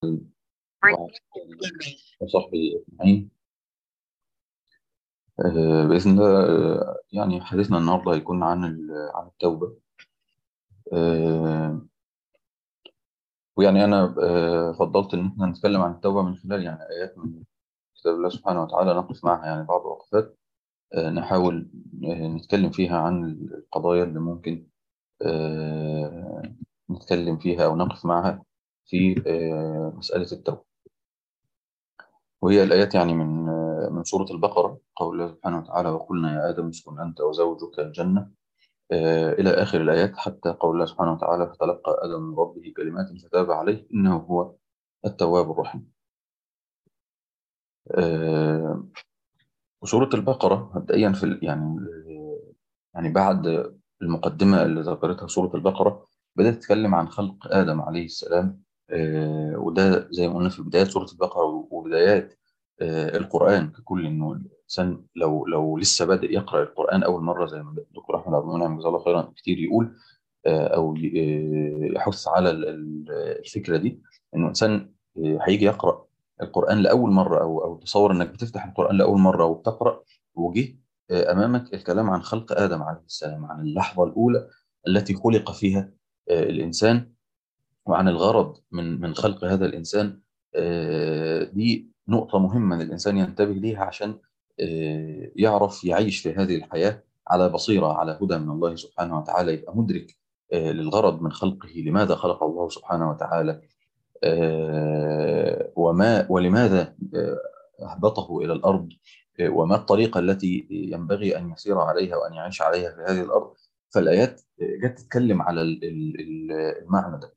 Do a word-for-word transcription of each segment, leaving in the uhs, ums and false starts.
وعلى آله وصحبه أجمعين. آه، بإذن الله. آه، يعني حديثنا النهاردة هيكون عن ال- عن التوبة. آه، ويعني أنا آه، فضلت إن إحنا نتكلم عن التوبة من خلال يعني آيات من كتاب الله سبحانه وتعالى، نقف معها يعني بعض الوقفات. آه، نحاول آه، نتكلم فيها عن القضايا اللي ممكن آه، نتكلم فيها أو نقف معها في آه، مسألة التوبة. وهي الآيات يعني من آه، من سورة البقرة، قول الله سبحانه وتعالى: وقلنا يا آدم اسكن أنت وزوجك الجنة، آه، إلى آخر الآيات، حتى قول الله سبحانه وتعالى: فتلقى آدم من ربه كلمات فتاب عليه إنه هو التواب الرحيم. آه، وسورة البقرة مبدئيا في ال- يعني آه، يعني بعد المقدمة اللي ذكرتها سورة البقرة، بدأت تتكلم عن خلق آدم عليه السلام. آه، وده زي ما قلنا في بدايات سورة البقرة وبدايات آه، القرآن ككل، إنه الإنسان لو لو لسه بادئ يقرأ القرآن أول مرة، زي ما الدكتور أحمد عبد المنعم جزاه الله خيرا كتير يقول، آه، او ي- آه، يحث على ال- ال- الفكره دي، انه انسان آه، هيجي يقرا القران لاول مره، او او تصور انك بتفتح القران لاول مره وبتقرا، وجه آه، امامك الكلام عن خلق ادم عليه السلام، عن اللحظه الاولى التي خلق فيها آه، الانسان، وعن الغرض من من خلق هذا الانسان. آه، دي نقطه مهمه ان الانسان ينتبه ليها، عشان آه، يعرف يعيش في هذه الحياه على بصيره، على هدى من الله سبحانه وتعالى، يبقى مدرك آه، للغرض من خلقه، لماذا خلق الله سبحانه وتعالى، آه، وما ولماذا آه، أهبطه إلى الأرض، آه، وما الطريقة التي ينبغي أن يسير عليها وأن يعيش عليها في هذه الأرض. فالآيات آه، جت تتكلم على ال- ال- ال- المعنى ده.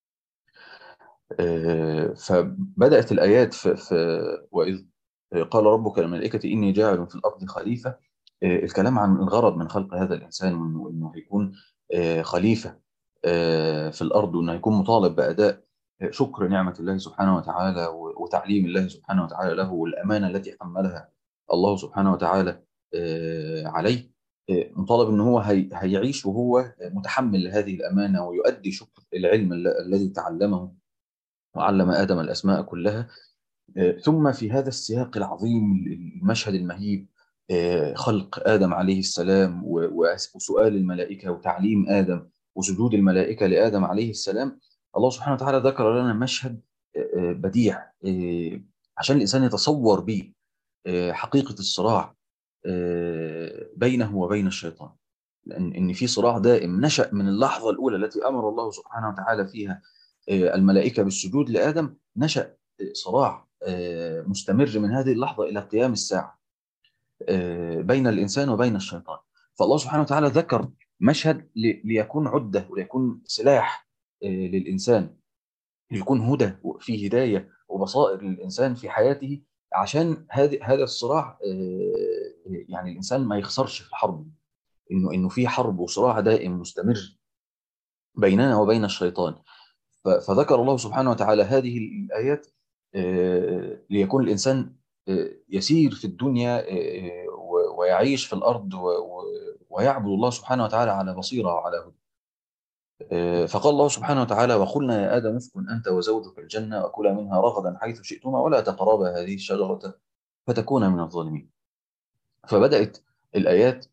آه، فبدأت الآيات في, في وإذ قال ربك للملائكة إني جاعل في الأرض خليفة. آه، الكلام عن الغرض من خلق هذا الإنسان، وإنه إنه هيكون آه، خليفة آه، في الأرض، وإنه هيكون مطالب بأداء آه، شكر نعمة الله سبحانه وتعالى، و- وتعليم الله سبحانه وتعالى له، والأمانة التي حملها الله سبحانه وتعالى آه، عليه. آه، مطالب إن هو هي- هيعيش وهو متحمل لهذه الأمانة، ويؤدي شكر العلم ال- الذي تعلمه وعلم آدم الأسماء كلها. آه، ثم في هذا السياق العظيم، المشهد المهيب، آه، خلق آدم عليه السلام، و- و- وسؤال الملائكة وتعليم آدم وسجود الملائكة لآدم عليه السلام. الله سبحانه وتعالى ذكر لنا مشهد آه، آه، بديع، آه، عشان الإنسان يتصور به آه، حقيقة الصراع آه، بينه وبين الشيطان. لأن إن في صراع دائم نشأ من اللحظة الأولى التي أمر الله سبحانه وتعالى فيها آه، الملائكة بالسجود لآدم. نشأ آه، صراع آه، مستمر من هذه اللحظة إلى قيام الساعة آه، بين الإنسان وبين الشيطان. فالله سبحانه وتعالى ذكر مشهد لي- ليكون عدة وليكون سلاح آه، للإنسان، ليكون هدى وفي هداية وبصائر للإنسان في حياته، عشان هذه هذا الصراع آه، يعني الإنسان ما يخسرش في الحرب، إنه إنه في حرب وصراع دائم مستمر بيننا وبين الشيطان. ف- فذكر الله سبحانه وتعالى هذه الآيات آه، ليكون الإنسان آه، يسير في الدنيا آه، و- ويعيش في الأرض، و- و- ويعبد الله سبحانه وتعالى على بصيرة وعلى هدى. آه، فقال الله سبحانه وتعالى: وقلنا يا آدم اسكن أنت وزوجك الجنة وكلا منها رغدا حيث شئتما ولا تقربا هذه الشجرة فتكونا من الظالمين. فبدأت الآيات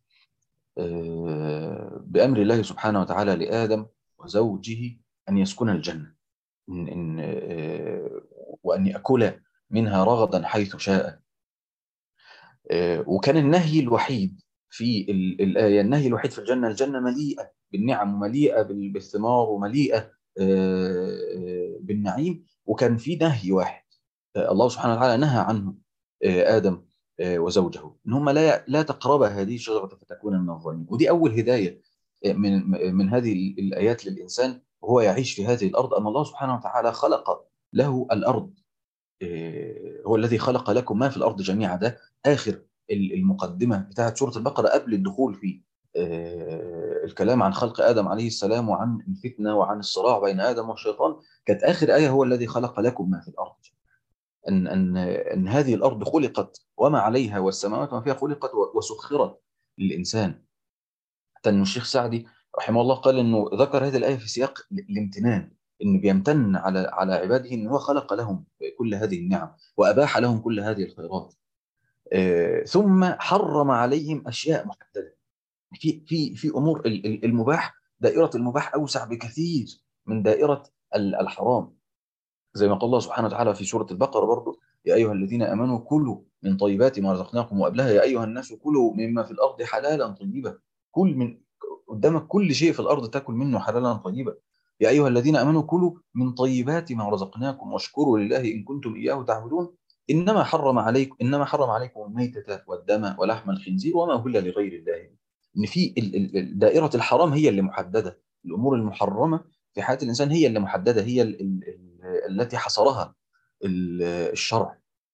آه، بأمر الله سبحانه وتعالى لآدم وزوجه أن يسكن الجنة، إن إن آه، وأن يأكل منها رغدا حيث شاء. آه، وكان النهي الوحيد في ال- الآية، النهي الوحيد في الجنة، الجنة مليئة بالنعم ومليئة بال- بالثمار ومليئة آه، آه، بالنعيم، وكان في نهي واحد آه، الله سبحانه وتعالى نهى عنه آه، آدم آه، وزوجه، إن هم لا لا تقربا هذه الشجرة فتكون من الظالمين. ودي أول هداية آه، من من هذه ال- الآيات للإنسان وهو يعيش في هذه الأرض، أن الله سبحانه وتعالى خلق له الأرض. آه، هو الذي خلق لكم ما في الأرض جميعا، ده آخر ال- المقدمة بتاعت سورة البقرة قبل الدخول في آه، الكلام عن خلق آدم عليه السلام وعن الفتنة وعن الصراع بين آدم والشيطان. كانت آخر آية: هو الذي خلق لكم ما في الأرض. أن أن أن هذه الأرض خلقت وما عليها والسماوات وما فيها خلقت و- وسخرت للإنسان. حتى أن الشيخ سعدي رحمه الله قال إنه ذكر هذه الآية في سياق ال- الامتنان، إن بيمتن على على عباده إن هو خلق لهم كل هذه النعم وأباح لهم كل هذه الخيرات. آه، ثم حرم عليهم أشياء محددة. في في في أمور ال- ال- المباح، دائرة المباح أوسع بكثير من دائرة ال- الحرام. زي ما قال الله سبحانه وتعالى في سورة البقرة برضو: يا أيها الذين آمنوا كلوا من طيبات ما رزقناكم، وقبلها يا أيها الناس كلوا مما في الأرض حلالا طيبا. كل من قدامك كل شيء في الأرض تاكل منه حلالا طيبا. يا أيها الذين آمنوا كلوا من طيبات ما رزقناكم واشكروا لله إن كنتم إياه تعبدون. إنما حرم عليكم إنما حرم عليكم الميتة والدم ولحم الخنزير وما أهل لغير الله. إن في ال- ال- ال- دائرة الحرام هي اللي محددة. الأمور المحرمة في حياة الإنسان هي اللي محددة، هي ال- ال- ال- التي حصرها ال- الشرع.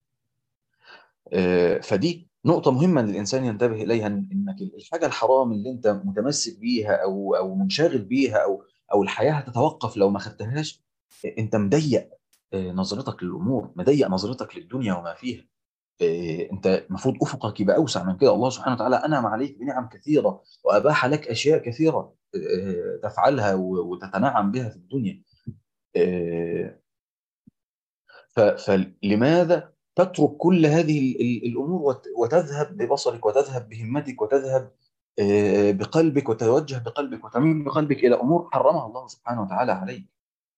آه، فدي نقطة مهمة إن الإنسان ينتبه إليها، إن- إنك الحاجة الحرام اللي أنت متمسك بيها أو أو منشغل بيها أو أو الحياة هتتوقف لو ما خدتهاش. آه، أنت مضيق آه، نظرتك للأمور، مضيق نظرتك للدنيا وما فيها. آه، أنت المفروض أفقك يبقى أوسع من كده. الله سبحانه وتعالى أنعم عليك بنعم كثيرة وأباح لك أشياء كثيرة آه، تفعلها و- وتتنعم بها في الدنيا. آه، ف- فلماذا تترك كل هذه ال- ال- الأمور وت- وتذهب ببصرك وتذهب بهمتك وتذهب آه، بقلبك وتتوجه بقلبك وتميل بقلبك إلى أمور حرمها الله سبحانه وتعالى عليك؟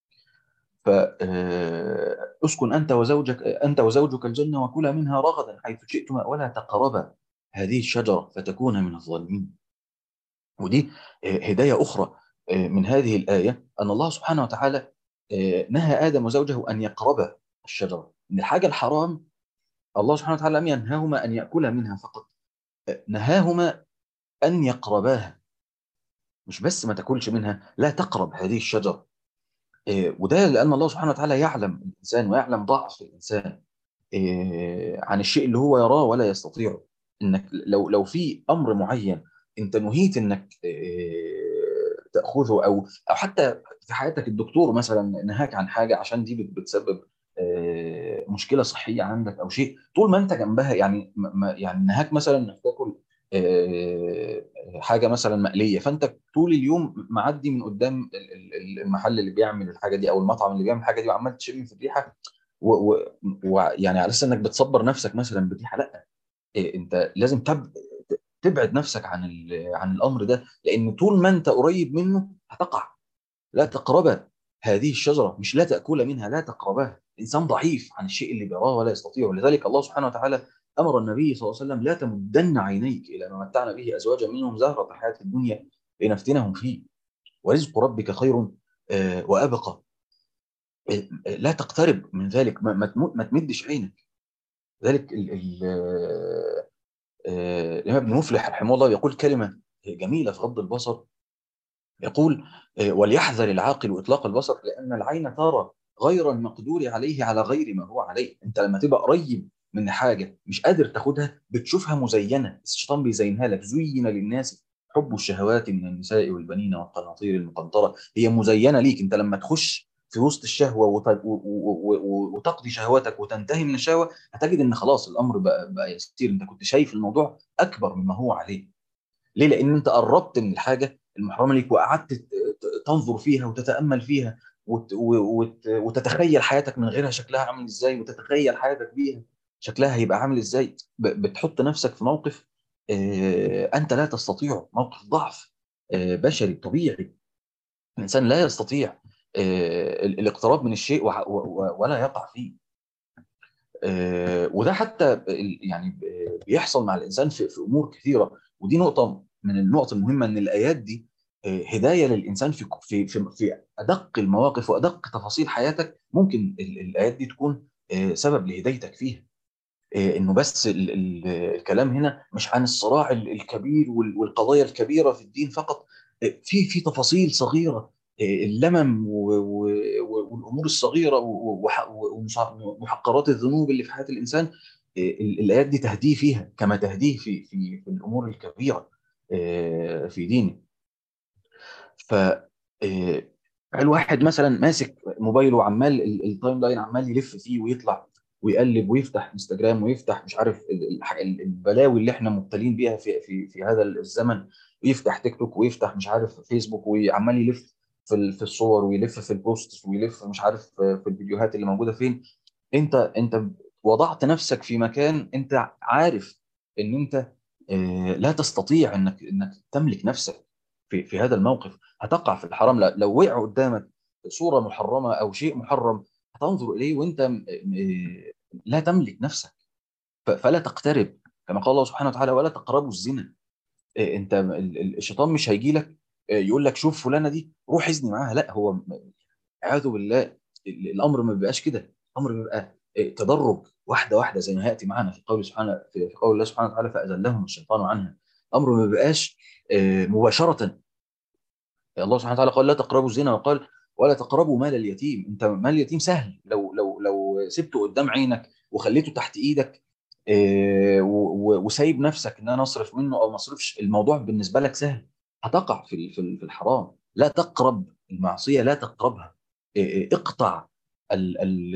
فاسكن أنت وزوجك أنت وزوجك الجنة وكلا منها رغدا حيث شئتما ولا تقربا هذه الشجرة فتكون من الظالمين. ودي آه، هداية أخرى آه، من هذه الآية، أن الله سبحانه وتعالى آه، نهى آدم وزوجه أن يقربا الشجرة. إن الحاجة الحرام الله سبحانه وتعالى لم ينهاهما أن يأكلا منها فقط، نهاهما أن يقرباها. مش بس ما تاكلش منها، لا تقرب هذه الشجرة. إيه، وده لأن الله سبحانه وتعالى يعلم الإنسان ويعلم ضعف الإنسان إيه، عن الشيء اللي هو يراه ولا يستطيعه. إنك لو لو في أمر معين أنت نهيت إنك إيه، تأخذه، أو أو حتى في حياتك الدكتور مثلا نهاك عن حاجة عشان دي بت- بتسبب إيه، مشكلة صحية عندك أو شيء، طول ما أنت جنبها يعني ما- ما- يعني نهاك مثلا إنك تاكل إيه، حاجه مثلا مقليه، فانت طول اليوم معدي من قدام ال- ال- المحل اللي بيعمل الحاجه دي او المطعم اللي بيعمل الحاجه دي وعمال تشم في الريحه، ويعني على اساس انك بتصبر نفسك مثلا بريحه. لا، إيه، انت لازم تب... تبعد نفسك عن ال... عن الامر ده، لان طول ما انت قريب منه هتقع. لا تقربا هذه الشجره، مش لا تاكل منها، لا تقرباها. الانسان ضعيف عن الشيء اللي بيراه ولا يستطيع، ولذلك الله سبحانه وتعالى امر النبي صلى الله عليه وسلم: لا تمدن عينيك الى ما متعنا به ازواجا منهم زهره الحياه الدنيا لنفتنهم فيه ورزق ربك خير آه، وابقى. آه، آه، لا تقترب من ذلك، ما, ما تم- ما تمدش عينك. ذلك ال- ال- آه، آه، الامام ابن مفلح رحمه الله يقول كلمه جميله في غض البصر. يقول: آه، وليحذر العاقل اطلاق البصر لان العين ترى غير المقدور عليه على غير ما هو عليه. انت لما تبقى قريب من حاجه مش قادر تاخدها بتشوفها مزينه، الشيطان بيزينها لك: زين للناس حب الشهوات من النساء والبنين والقناطير المقنطره. هي مزينه ليك انت لما تخش في وسط الشهوه وت- و- و- و- وتقضي شهواتك وتنتهي من الشهوه، هتجد ان خلاص الامر بقى, بقى يسير. انت كنت شايف الموضوع اكبر مما هو عليه. ليه؟ لان انت قربت من الحاجه المحرمه ليك وقعدت ت- ت- تنظر فيها وتتامل فيها وت- و- وت- وتتخيل حياتك من غيرها شكلها عامل ازاي، وتتخيل حياتك بيها شكلها هيبقى عامل ازاي. ب- بتحط نفسك في موقف آه، انت لا تستطيعه، موقف ضعف آه، بشري طبيعي. الانسان لا يستطيع آه، ال- الاقتراب من الشيء وع- و- و- ولا يقع فيه. آه، وده حتى ال- يعني ب- بيحصل مع الانسان في في امور كثيره. ودي نقطه من النقط المهمه، ان الايات دي آه، هدايه للانسان في في في في ادق المواقف وادق تفاصيل حياتك. ممكن ال- الايات دي تكون آه، سبب لهدايتك فيها. آه، انه بس ال ال الكلام هنا مش عن الصراع ال- الكبير وال- والقضايا الكبيره في الدين فقط. آه، في في تفاصيل صغيره، آه، اللمم و- و- و- والامور الصغيره و- وح- ومحقرات الذنوب اللي في حياه الانسان. آه، ال- الايات دي تهديه فيها كما تهديه في في في الامور الكبيره آه، في دينه. ف آه، الواحد مثلا ماسك موبايله وعمال ال- التايم لاين عمال يلف فيه ويطلع ويقلب ويفتح انستجرام ويفتح مش عارف ال- الح- ال- البلاوي اللي احنا مبتلين بيها في في في هذا الزمن، ويفتح تيك توك ويفتح مش عارف فيسبوك وعمال يلف في في الصور، ويلف في البوستس، ويلف مش عارف في الفيديوهات اللي موجوده فين. انت انت وضعت نفسك في مكان انت عارف ان انت آه، لا تستطيع انك انك تملك نفسك في في هذا الموقف. هتقع في الحرام. لا- لو وقع قدامك صوره محرمه او شيء محرم، هتنظر اليه وانت م- م- لا تملك نفسك. ف- فلا تقترب، كما قال الله سبحانه وتعالى: ولا تقربوا الزنا. إيه، انت ال- ال- الشيطان مش هيجي لك إيه، يقول لك شوف فلانه دي روح اذني معاها. لا، هو م- اعوذ بالله، ال- الامر ما بيبقاش كده. الامر بيبقى إيه، تدرج واحده واحده، زي ما هياتي معانا في قول سبحانه في في قول الله سبحانه وتعالى: فازلهم الشيطان عنها. الامر ما بيبقاش إيه، مباشره. الله سبحانه وتعالى قال: لا تقربوا الزنا، وقال: ولا تقربوا مال اليتيم. انت مال اليتيم سهل، لو لو لو سبته قدام عينك وخليته تحت ايدك إيه، و- و- وسايب نفسك ان انا اصرف منه او ما اصرفش، الموضوع بالنسبه لك سهل. هتقع في ال- في ال- في الحرام. لا تقرب المعصيه، لا تقربها. إيه، إيه، اقطع ال ال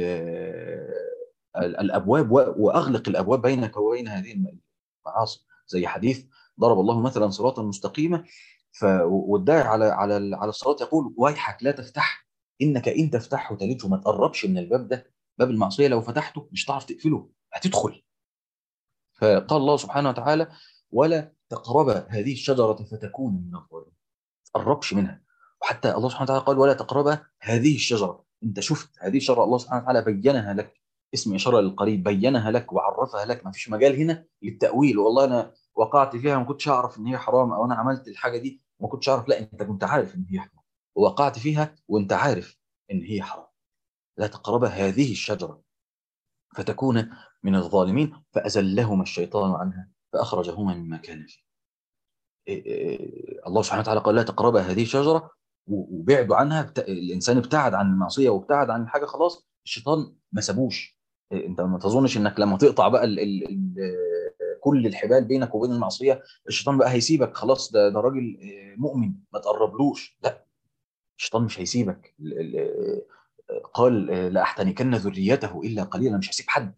ال- الابواب، و- واغلق الابواب بينك وبين هذه المعاصي. زي حديث: ضرب الله مثلا صراطا مستقيما، ف والداعي على على على الصراط يقول: ويحك لا تفتح، انك ان تفتحه تلجه. ما تقربش من الباب ده. باب المعصيه لو فتحته مش هتعرف تقفله، هتدخل. فقال الله سبحانه وتعالى: ولا تقرب هذه الشجره فتكون من الظالمين. ما تقربش منها. وحتى الله سبحانه وتعالى قال: ولا تقرب هذه الشجره. انت شفت هذه الشجره، الله سبحانه وتعالى بينها لك، اسم اشاره للقريب، بينها لك وعرفها لك. ما فيش مجال هنا للتاويل: والله انا وقعت فيها ما كنتش اعرف ان هي حرام، او انا عملت الحاجه دي ما كنتش اعرف. لا، انت كنت عارف ان هي حرام، ووقعت فيها وانت عارف ان هي حرام. لا تقرب هذه الشجره فتكون من الظالمين. فازلهما الشيطان عنها فاخرجهما مما كان فيه. إيه إيه، الله سبحانه وتعالى قال: لا تقرب هذه الشجره، و- وبعدوا عنها. بت... الانسان ابتعد عن المعصيه وابتعد عن الحاجه، خلاص الشيطان ما سابوش. إيه، انت ما تظنش انك لما تقطع بقى ال... ال... ال... كل الحبال بينك وبين المعصيه، الشيطان بقى هيسيبك خلاص. ده ده راجل إيه، مؤمن ما تقربلوش. لا، الشيطان مش هيسيبك. ال... ال... قال: لاحتنكن ذريته الا قليلا. مش هسيب حد.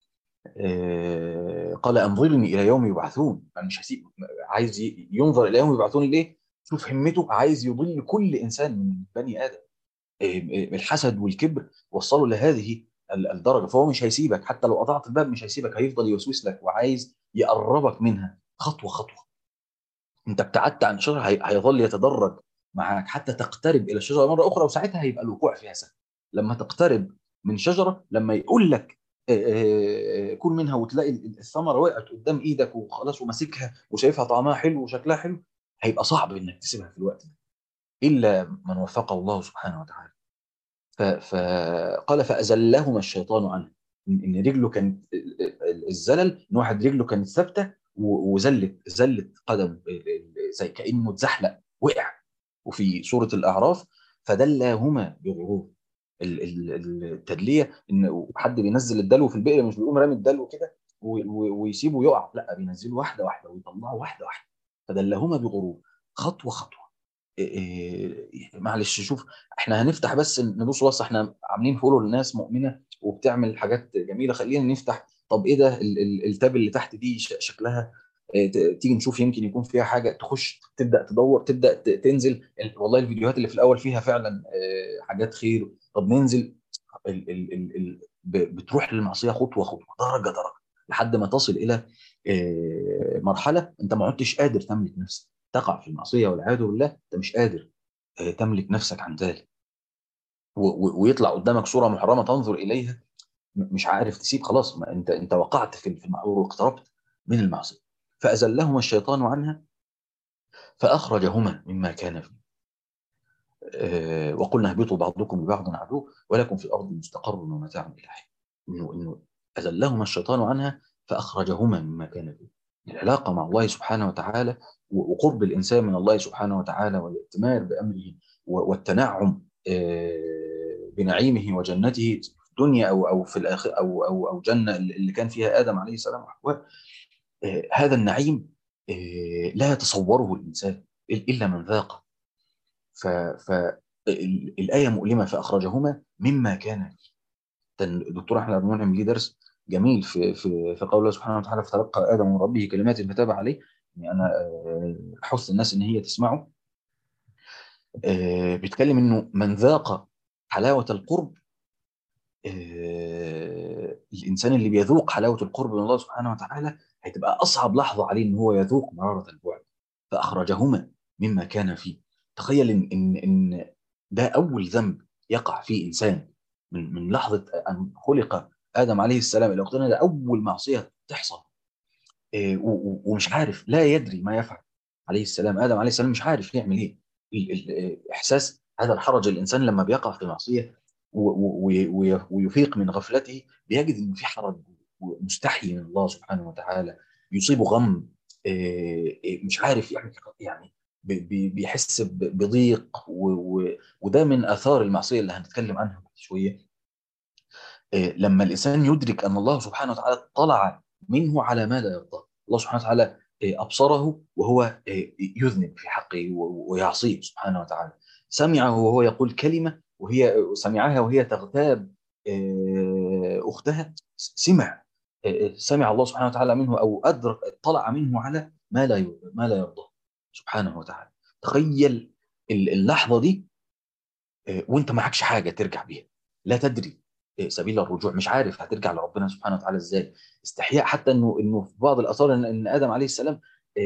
آه، قال: انظرني الى يوم يبعثون. انا مش هسيب. عايز ي- ينظر الى يوم يبعثون ليه؟ شوف همته، عايز يضل كل انسان من بني ادم. آه، آه، الحسد والكبر وصلوا لهذه ال- الدرجه. فهو مش هيسيبك حتى لو قطعت الباب، مش هيسيبك. هيفضل يوسوس لك وعايز يقربك منها خطوه خطوه. انت ابتعدت عن الشجره، هي- هيظل يتدرج معاك حتى تقترب الى الشجره مره اخرى، وساعتها هيبقى الوقوع فيها سهل. لما تقترب من شجره، لما يقول لك آه، آه، آه، كل منها، وتلاقي الثمره وقعت قدام ايدك وخلاص، وماسكها وشايفها طعمها حلو وشكلها حلو، هيبقى صعب انك تسيبها في الوقت ده الا من وفقه الله سبحانه وتعالى. ف- فقال: فازلهما الشيطان عنه. ان إن رجله كانت، الزلل ان واحد رجله كانت ثابته و- وزلت زلت قدم، زي كانه اتزحلق وقع. وفي سوره الاعراف: فدلاهما بغرور. ال- ال- التدليه ان حد بينزل الدلو في البئر، مش بيقوم رامي الدلو كده و- و- ويسيبه يقع. لا، بينزله واحده واحده ويطلعه واحده واحده. فدلهما بغرور، خطوه خطوه. إيه، إيه، معلش شوف، احنا هنفتح بس نبص بص، احنا عاملين فولو للناس مؤمنه وبتعمل حاجات جميله. خلينا نفتح. طب ايه ده ال- ال- التاب اللي تحت دي ش- شكلها إيه، ت- تيجي نشوف، يمكن يكون فيها حاجه. تخش تبدا تدور، تبدا ت- تنزل ال- والله الفيديوهات اللي في الاول فيها فعلا إيه، حاجات خير. طب ننزل. ال ال ال ال ب- بتروح للمعصيه خطوه خطوه، درجه درجه، لحد ما تصل الى إيه، مرحله انت ما عدتش قادر تملك نفسك. تقع في المعصيه والعياذ بالله، انت مش قادر آه، تملك نفسك عن ذلك. و- و- ويطلع قدامك صوره محرمه تنظر اليها، م- مش عارف تسيب. خلاص، ما انت انت وقعت في في المعصيه واقتربت من المعصيه. فازلهما الشيطان عنها فاخرجهما مما كان فيه. آه، وقلنا: اهبطوا بعضكم لبعض عدو ولكم في الارض مستقر ومتاع الى حين. انه انه ازلهما الشيطان عنها فاخرجهما مما كان فيه. العلاقه مع الله سبحانه وتعالى، و- وقرب الانسان من الله سبحانه وتعالى، والائتمار بامره، و- والتنعم آه، بنعيمه وجنته في الدنيا، او او في الاخر، او او او جنه اللي كان فيها ادم عليه السلام وحواء. آه، هذا النعيم آه، لا يتصوره الانسان الا من ذاقه. ف فالآية مؤلمة: فأخرجهما مما كان فيه. كان الدكتور أحمد عبد المنعم ليه درس جميل في في في قول الله سبحانه وتعالى: فتلقى آدم من ربه كلمات فتاب عليه. يعني أنا آه، أحث الناس إن هي تسمعه. آه، بيتكلم انه من ذاق حلاوة القرب، آه، الانسان اللي بيذوق حلاوة القرب من الله سبحانه وتعالى هتبقى اصعب لحظة عليه ان هو يذوق مرارة البعد، فاخرجهما مما كان فيه. تخيل ان ان ان ده اول ذنب يقع فيه انسان من من لحظة ان خلق ادم عليه السلام الى وقتنا، ده اول معصية تحصل. آه، و- و- ومش عارف، لا يدري ما يفعل. عليه السلام، ادم عليه السلام مش عارف يعمل ايه. ال- ال- احساس هذا الحرج الانسان لما بيقع في معصيه و- و- و- ويفيق من غفلته، بيجد ان في حرج ومستحي من الله سبحانه وتعالى، يصيبه غم. آه، آه، مش عارف يعمل يعني، بي- بي- بيحس ب- بضيق و- و- وده من اثار المعصيه اللي هنتكلم عنها بعد شويه. آه، لما الإنسان يدرك أن الله سبحانه وتعالى اطلع منه على ما لا يرضى. الله سبحانه وتعالى آه، أبصره وهو آه، يذنب في حقه و- ويعصيه سبحانه وتعالى، سمعه وهو يقول كلمة وهي سمعها وهي تغتاب آه، أختها، سمع آه، آه، سمع الله سبحانه وتعالى منه أو أدرك اطلع منه على ما لا ي- ما لا يرضى سبحانه وتعالى. تخيل اللحظة دي، آه، وانت معكش حاجه ترجع بيها، لا تدري آه، سبيل الرجوع، مش عارف هترجع لربنا سبحانه وتعالى ازاي. استحياء حتى انه انه في بعض الاثار ان إن ادم عليه السلام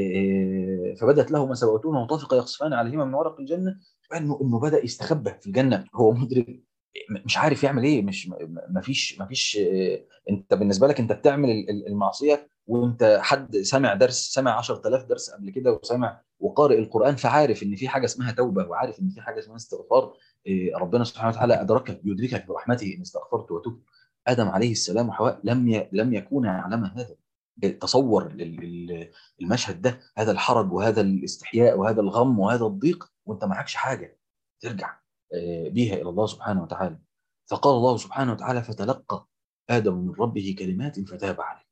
آه، فبدت لهما سوءتهما وطفقا يخصفان عليهما من ورق الجنه، انه انه بدا يستخبى في الجنه، هو مدرك م- مش عارف يعمل ايه. مش ما فيش ما فيش انت بالنسبه لك انت بتعمل ال- ال- المعصيه وانت حد سمع درس، سمع عشرة آلاف درس قبل كده، وسمع وقارئ القرآن، فعارف ان في حاجه اسمها توبه، وعارف ان في حاجه اسمها استغفار. إيه، ربنا سبحانه وتعالى ادركك يدركك برحمته ان استغفرت وتبت. ادم عليه السلام وحواء لم ي... لم يكونا يعلم هذا. إيه، تصور ال- ال- المشهد ده، هذا الحرج وهذا الاستحياء وهذا الغم وهذا الضيق وانت معكش حاجه ترجع آه، بيها الى الله سبحانه وتعالى. فقال الله سبحانه وتعالى فتلقى ادم من ربه كلمات فتاب عليه.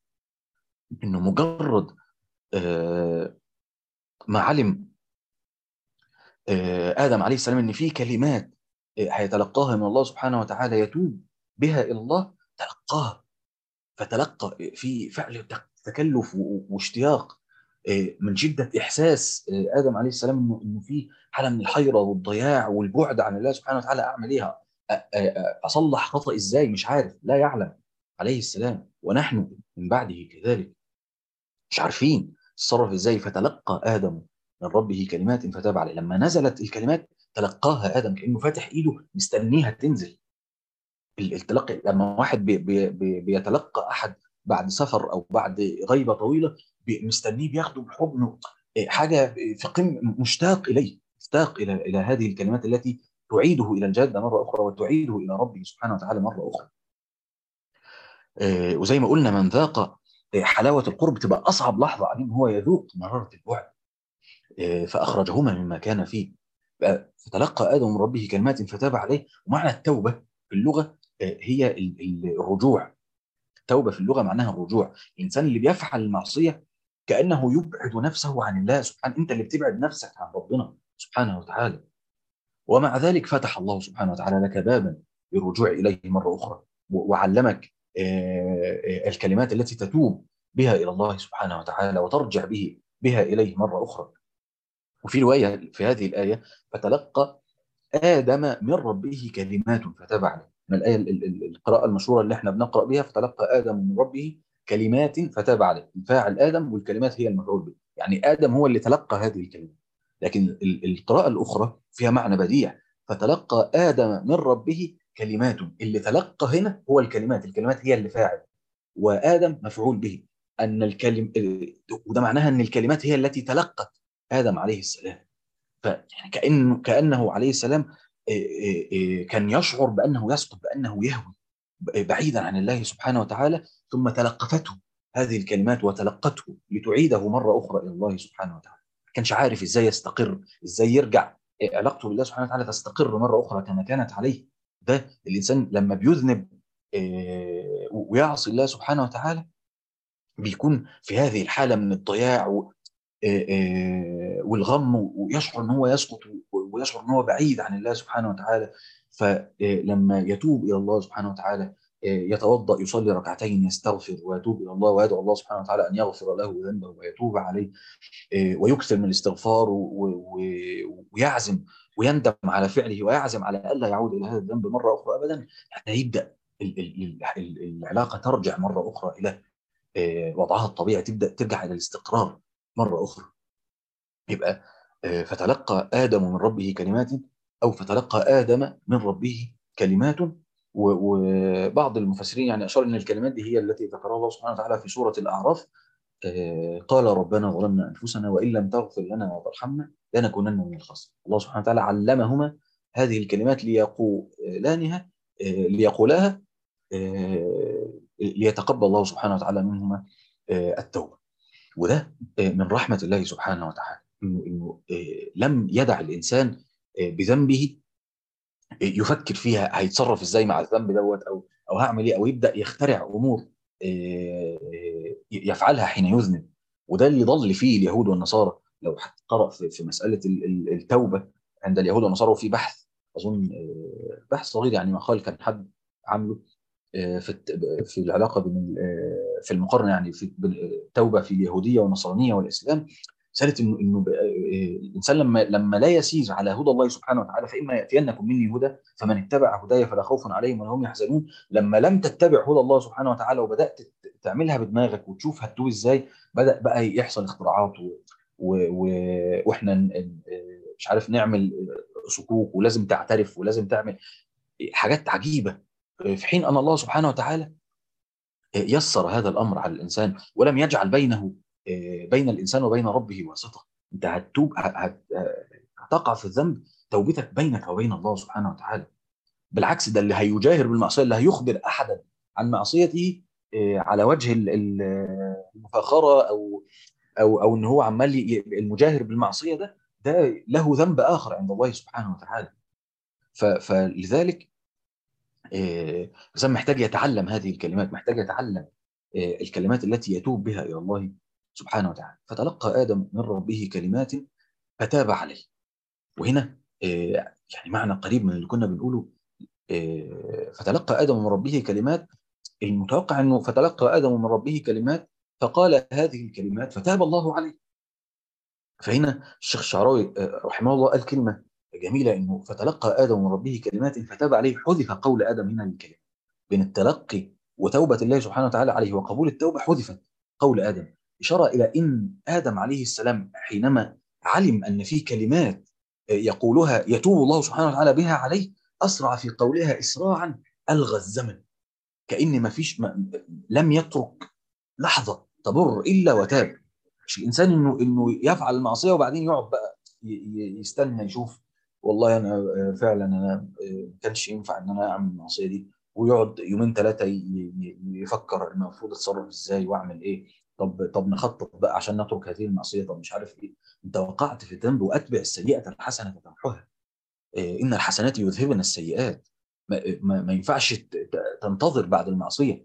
انه مجرد آه، ما علم آه، آدم عليه السلام إن في كلمات آه، هيتلقاها من الله سبحانه وتعالى يتوب بها إلى الله، تلقاها. فتلقى في فعل تكلف و- واشتياق آه، من شدة إحساس آه، آدم عليه السلام إنه إنه في حالة من الحيرة والضياع والبعد عن الله سبحانه وتعالى. أعمل إيه؟ أ- أ- أ- أصلح خطأ إزاي؟ مش عارف، لا يعلم عليه السلام. ونحن من بعده كذلك مش عارفين تصرف ازاي. فتلقى ادم من ربه كلمات فتاب عليه. لما نزلت الكلمات تلقاها ادم كانه فاتح ايده مستنيها تنزل. ال- التلقي لما واحد بي بي بي بيتلقى احد بعد سفر او بعد غيبه طويله، بي- مستنيه بياخده بحضنه، إيه، حاجه في قمه، مشتاق اليه، مشتاق الى الى هذه الكلمات التي تعيده الى الجاده مره اخرى وتعيده الى ربه سبحانه وتعالى مره اخرى. آه، وزي ما قلنا من ذاق آه، حلاوه القرب تبقى اصعب لحظه عليه ان هو يذوق مراره البعد. آه، فأخرجهما مما كان فيه. بقى فتلقى آدم من ربه كلمات فتاب عليه. ومعنى التوبة في اللغة آه، هي ال- ال- الرجوع. التوبة في اللغة معناها الرجوع. الإنسان اللي بيفعل المعصية كأنه يبعد نفسه عن الله سبحانه، أنت اللي بتبعد نفسك عن ربنا سبحانه وتعالى. ومع ذلك فتح الله سبحانه وتعالى لك بابا للرجوع إليه مرة أخرى، و- وعلمك آه، آه، الكلمات التي تتوب بها إلى الله سبحانه وتعالى وترجع به بها إليه مرة أخرى. وفي رواية في هذه الآية فتلقى آدم من ربه كلمات فتاب عليه، من الآية ال- ال- ال- القراءة المشهورة اللي احنا بنقرأ بها فتلقى آدم من ربه كلمات فتاب عليه. الفاعل آدم والكلمات هي المفعول به، يعني آدم هو اللي تلقى هذه الكلمات. لكن ال- القراءة الأخرى فيها معنى بديع، فتلقى آدم من ربه كلمات. اللي تلقى هنا هو الكلمات، الكلمات هي اللي فاعل وآدم مفعول به. أن الكلم وده معناها أن الكلمات هي التي تلقت آدم عليه السلام. فيعني كأنه كأنه عليه السلام آه، آه، آه، كان يشعر بأنه يسقط، بأنه يهوي بعيدا عن الله سبحانه وتعالى، ثم تلقفته هذه الكلمات وتلقته لتعيده مرة أخرى إلى الله سبحانه وتعالى. ما كانش عارف إزاي يستقر، إزاي يرجع آه، علاقته بالله سبحانه وتعالى تستقر مرة أخرى كما كانت عليه. ده الإنسان لما بيذنب آه، ويعصي الله سبحانه وتعالى بيكون في هذه الحالة من الضياع و- آه، آه، والغم، ويشعر ان هو يسقط ويشعر ان هو بعيد عن الله سبحانه وتعالى. فلما يتوب الى الله سبحانه وتعالى، آه، يتوضا يصلي ركعتين يستغفر ويتوب الى الله ويدعو الله سبحانه وتعالى ان يغفر له ذنبه ويتوب عليه، آه، ويكثر من الاستغفار و- و- ويعزم ويندم على فعله ويعزم على الا يعود الى هذا الذنب مره اخرى ابدا، حتى يبدا العلاقه ترجع مره اخرى الى وضعها الطبيعي، تبدا ترجع الى الاستقرار مره اخرى. يبقى فتلقى ادم من ربه كلمات، او فتلقى ادم من ربه كلمات. وبعض المفسرين يعني اشار ان الكلمات دي هي التي ذكرها الله سبحانه وتعالى في سوره الاعراف. قال ربنا ظلمنا انفسنا وان لم تغفر لنا وترحمنا لنكونن من الخاسرين. الله سبحانه وتعالى علمهما هذه الكلمات ليقولانها ليقولاها ليتقبل الله سبحانه وتعالى منهما التوبه. وده من رحمه الله سبحانه وتعالى، انه انه لم يدع الانسان بذنبه يفكر فيها هيتصرف ازاي مع الذنب دوت، او او هعمل ايه، او يبدا يخترع امور يفعلها حين يذنب. وده اللي ضل فيه اليهود والنصارى. لو حد قرأ في في مساله التوبه عند اليهود والنصارى، وفي بحث اظن بحث صغير يعني مقال كان حد عامله في في العلاقه بين في المقارنه يعني في التوبه في اليهوديه والنصرانيه والاسلام، مساله انه انه الانسان لما لما لا يسير على هدى الله سبحانه وتعالى، فاما ياتينكم مني هدى فمن اتبع هداي فلا خوف عليهم ولا هم يحزنون. لما لم تتبع هدى الله سبحانه وتعالى وبدات تعملها بدماغك وتشوف هتتوب ازاي، بدا بقى يحصل اختراعات و و و واحنا مش عارف نعمل صكوك، ولازم تعترف ولازم تعمل حاجات عجيبه، في حين ان الله سبحانه وتعالى يسر هذا الامر على الانسان ولم يجعل بينه بين الانسان وبين ربه واسطه. انت هتتوب هتقع في الذنب، توبتك بينك وبين الله سبحانه وتعالى. بالعكس، ده اللي هيجاهر بالمعصيه، اللي هيخبر احدا عن معصيته على وجه المفاخره او او او ان هو عمال المجاهر بالمعصيه ده ده له ذنب اخر عند الله سبحانه وتعالى. فلذلك الإنسان محتاج يتعلم هذه الكلمات، محتاج يتعلم الكلمات التي يتوب بها إلى الله سبحانه وتعالى. فتلقى آدم من ربه كلمات فتاب عليه. وهنا يعني معنى قريب من اللي كنا بنقوله، فتلقى آدم من ربه كلمات، المتوقع أنه فتلقى آدم من ربه كلمات فقال هذه الكلمات فتاب الله عليه. فهنا الشيخ الشعراوي رحمه الله قال كلمة جميلة، انه فتلقى ادم من ربه كلمات فتاب عليه. حذف قول ادم هنا للكلمه، بين التلقي وتوبه الله سبحانه وتعالى عليه وقبول التوبه حذفت قول ادم، اشاره الى ان ادم عليه السلام حينما علم ان في كلمات يقولها يتوب الله سبحانه وتعالى بها عليه، اسرع في قولها اسراعا الغى الزمن، كأن ما فيش ما لم يترك لحظه تمر الا وتاب. مش الانسان انه انه يفعل المعصيه وبعدين يقعد بقى يستنى يشوف والله انا فعلا انا ما كانش ينفع ان انا اعمل المعصيه دي، ويقعد يومين ثلاثه يفكر المفروض اتصرف ازاي واعمل ايه، طب طب نخطط بقى عشان نترك هذه المعصيه، طب مش عارف ايه. انت وقعت في ذنب، واتبع السيئه الحسنه تمحها، ان الحسنات يذهبن السيئات. ما, ما, ما ينفعش تنتظر بعد المعصيه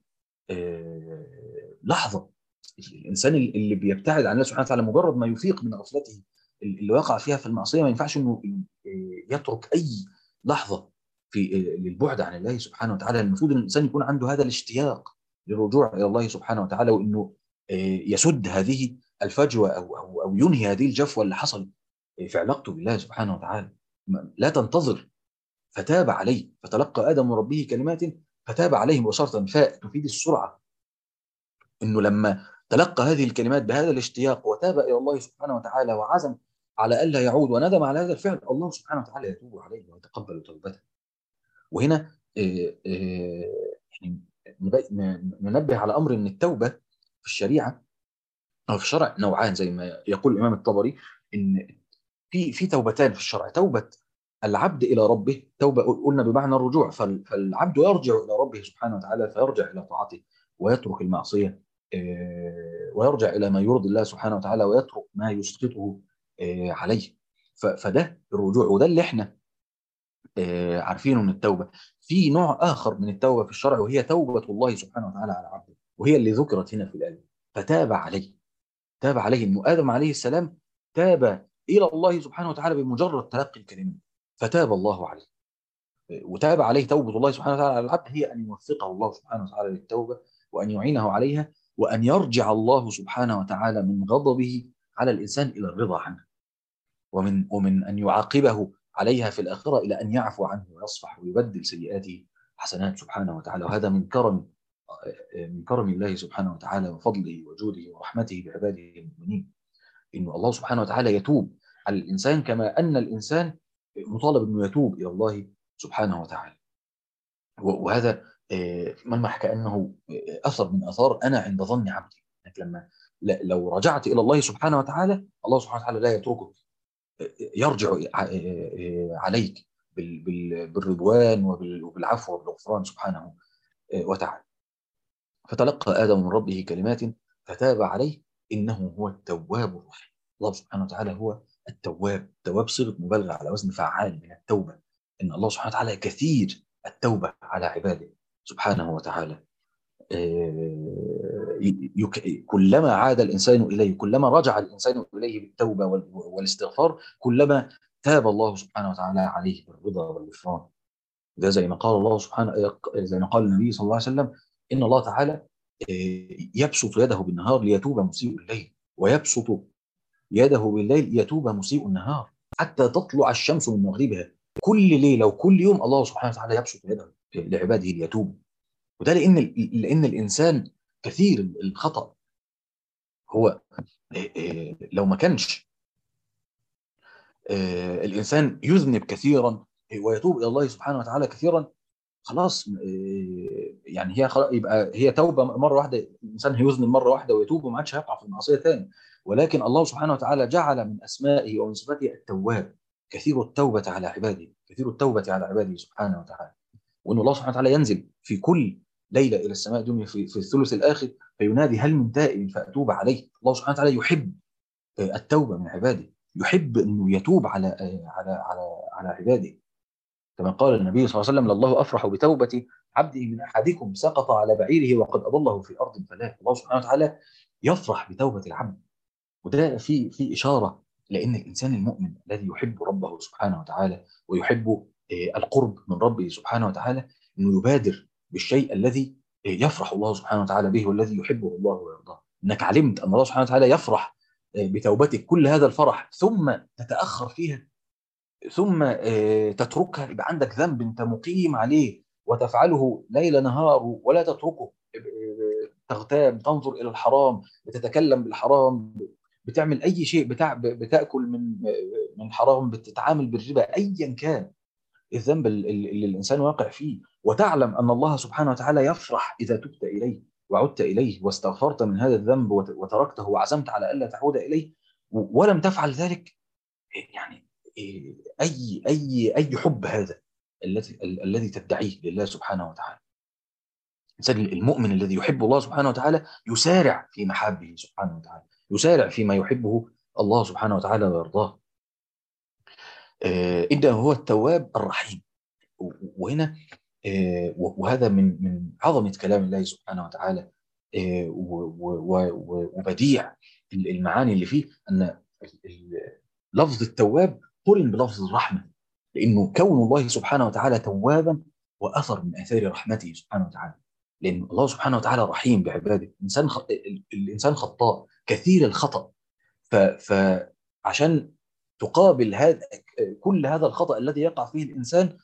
لحظه. الانسان اللي بيبتعد عن الله سبحانه وتعالى مجرد ما يفيق من غفلته اللي وقع فيها في المعصيه، ما ينفعش انه يترك اي لحظه في للبعد عن الله سبحانه وتعالى. المفروض ان الانسان يكون عنده هذا الاشتياق للرجوع الى الله سبحانه وتعالى، وانه يسد هذه الفجوه او او او ينهي هذه الجفوه اللي حصل في علاقته بالله سبحانه وتعالى. لا تنتظر. فتاب عليه، فتلقى ادم من ربه كلمات فتاب عليه مباشره. فاء تفيد السرعه، انه لما تلقى هذه الكلمات بهذا الاشتياق وتاب الى الله سبحانه وتعالى وعزم على الا يعود وندم على هذا الفعل، الله سبحانه وتعالى يتوب عليه ويتقبل توبته. وهنا يعني ننبه على امر ان التوبه في الشريعه او في الشرع نوعان، زي ما يقول الامام الطبري ان في في توبتان في الشرع: توبه العبد الى ربه، توبه قلنا بمعنى الرجوع، فالعبد يرجع الى ربه سبحانه وتعالى فيرجع الى طاعته ويترك المعصيه ويرجع الى ما يرضي الله سبحانه وتعالى ويترك ما يسقطه عليه. فده الرجوع، وده اللي احنا عارفينه من التوبه. في نوع اخر من التوبه في الشرع، وهي توبه الله سبحانه وتعالى على عبده، وهي اللي ذكرت هنا في الايه: فتاب عليه. تاب عليه انه ادم عليه السلام تاب الى الله سبحانه وتعالى بمجرد تلقي الكلمات فتاب الله عليه. وتاب عليه. توبه الله سبحانه وتعالى على العبد هي ان يوفقه الله سبحانه وتعالى للتوبه وان يعينه عليها، وان يرجع الله سبحانه وتعالى من غضبه على الانسان الى الرضا عنه، ومن ومن ان يعاقبه عليها في الآخرة إلى أن يعفو عنه ويصفح ويبدل سيئاته حسنات سبحانه وتعالى. وهذا من كرم من كرم الله سبحانه وتعالى وفضله وجوده ورحمته بعباده المؤمنين، إن الله سبحانه وتعالى يتوب على الإنسان كما أن الإنسان مطالب أنه يتوب إلى الله سبحانه وتعالى. وهذا ملمح كأنه أثر من أثار أنا عند ظن عبدي، لما لو رجعت إلى الله سبحانه وتعالى، الله سبحانه وتعالى لا يتركك، يرجع عليك بالرضوان وبالعفو وبالغفران سبحانه وتعالى. فتلقى آدم من ربه كلمات فتاب عليه إنه هو التواب الرحيم. الله سبحانه وتعالى هو التواب. التواب صيغة مبالغة على وزن فعال من التوبة، إن الله سبحانه وتعالى كثير التوبة على عباده سبحانه وتعالى. كلما عاد الإنسان إليه، كلما رجع الإنسان إليه بالتوبة والاستغفار، كلما تاب الله سبحانه وتعالى عليه بالرضا والغفران. ده زي ما قال الله سبحانه، زي ما قال النبي صلى الله عليه وسلم إن الله تعالى يبسط يده بالنهار ليتوب مسيء الليل، ويبسط يده بالليل ليتوب مسيء النهار، حتى تطلع الشمس من مغربها. كل ليلة وكل يوم الله سبحانه وتعالى يبسط يده لعباده ليتوب. وده لأن لأن الإنسان كثير الخطأ. هو لو ما كانش الإنسان يذنب كثيرا ويتوب إلى الله سبحانه وتعالى كثيرا، خلاص يعني هي خلاص يبقى هي توبة مرة واحدة، الإنسان هيذنب مرة واحدة ويتوب وما عادش هيقع في المعصية ثاني. ولكن الله سبحانه وتعالى جعل من أسمائه ومن صفاته التواب، كثير التوبة على عباده، كثير التوبة على عباده سبحانه وتعالى. وأن الله سبحانه وتعالى ينزل في كل ليلة إلى السماء الدنيا في, في الثلث الآخر فينادي هل من تائب فأتوب عليه. الله سبحانه وتعالى يحب التوبة من عباده، يحب أنه يتوب على على على على عباده، كما قال النبي صلى الله عليه وسلم لله أفرح بتوبة عبده من أحدكم سقط على بعيره وقد أضله في أرض فلاة. الله سبحانه وتعالى يفرح بتوبة العبد. وده في في إشارة لأن الإنسان المؤمن الذي يحب ربه سبحانه وتعالى ويحب القرب من ربه سبحانه وتعالى، أنه يبادر بالشيء الذي يفرح الله سبحانه وتعالى به والذي يحبه الله ويرضاه. إنك علمت أن الله سبحانه وتعالى يفرح بتوبتك كل هذا الفرح، ثم تتأخر فيها، ثم تتركها، يبقى عندك ذنب انت مقيم عليه وتفعله ليل نهار ولا تتركه، تغتاب، تنظر الى الحرام، بتتكلم بالحرام، بتعمل اي شيء، بتاع بتاكل من من حرام، بتتعامل بالربا، ايا كان الذنب اللي الانسان واقع فيه، وتعلم ان الله سبحانه وتعالى يفرح اذا تبت اليه وعدت اليه واستغفرت من هذا الذنب وتركته وعزمت على الا تعود اليه، ولم تفعل ذلك. يعني اي اي اي حب هذا الذي الذي تدعيه لله سبحانه وتعالى. الانسان المؤمن الذي يحب الله سبحانه وتعالى يسارع في محبه سبحانه وتعالى، يسارع فيما يحبه الله سبحانه وتعالى ويرضاه. إنه هو التواب الرحيم. وهنا وهذا من من عظمة كلام الله سبحانه وتعالى وبديع المعاني اللي فيه، أن لفظ التواب قرن بلفظ الرحمة، لأنه كون الله سبحانه وتعالى توابا وأثر من آثار رحمته سبحانه وتعالى، لأن الله سبحانه وتعالى رحيم بعباده. الإنسان خ... الإنسان خطاء كثير الخطأ، ف... فعشان تقابل هذا كل هذا الخطأ الذي يقع فيه الإنسان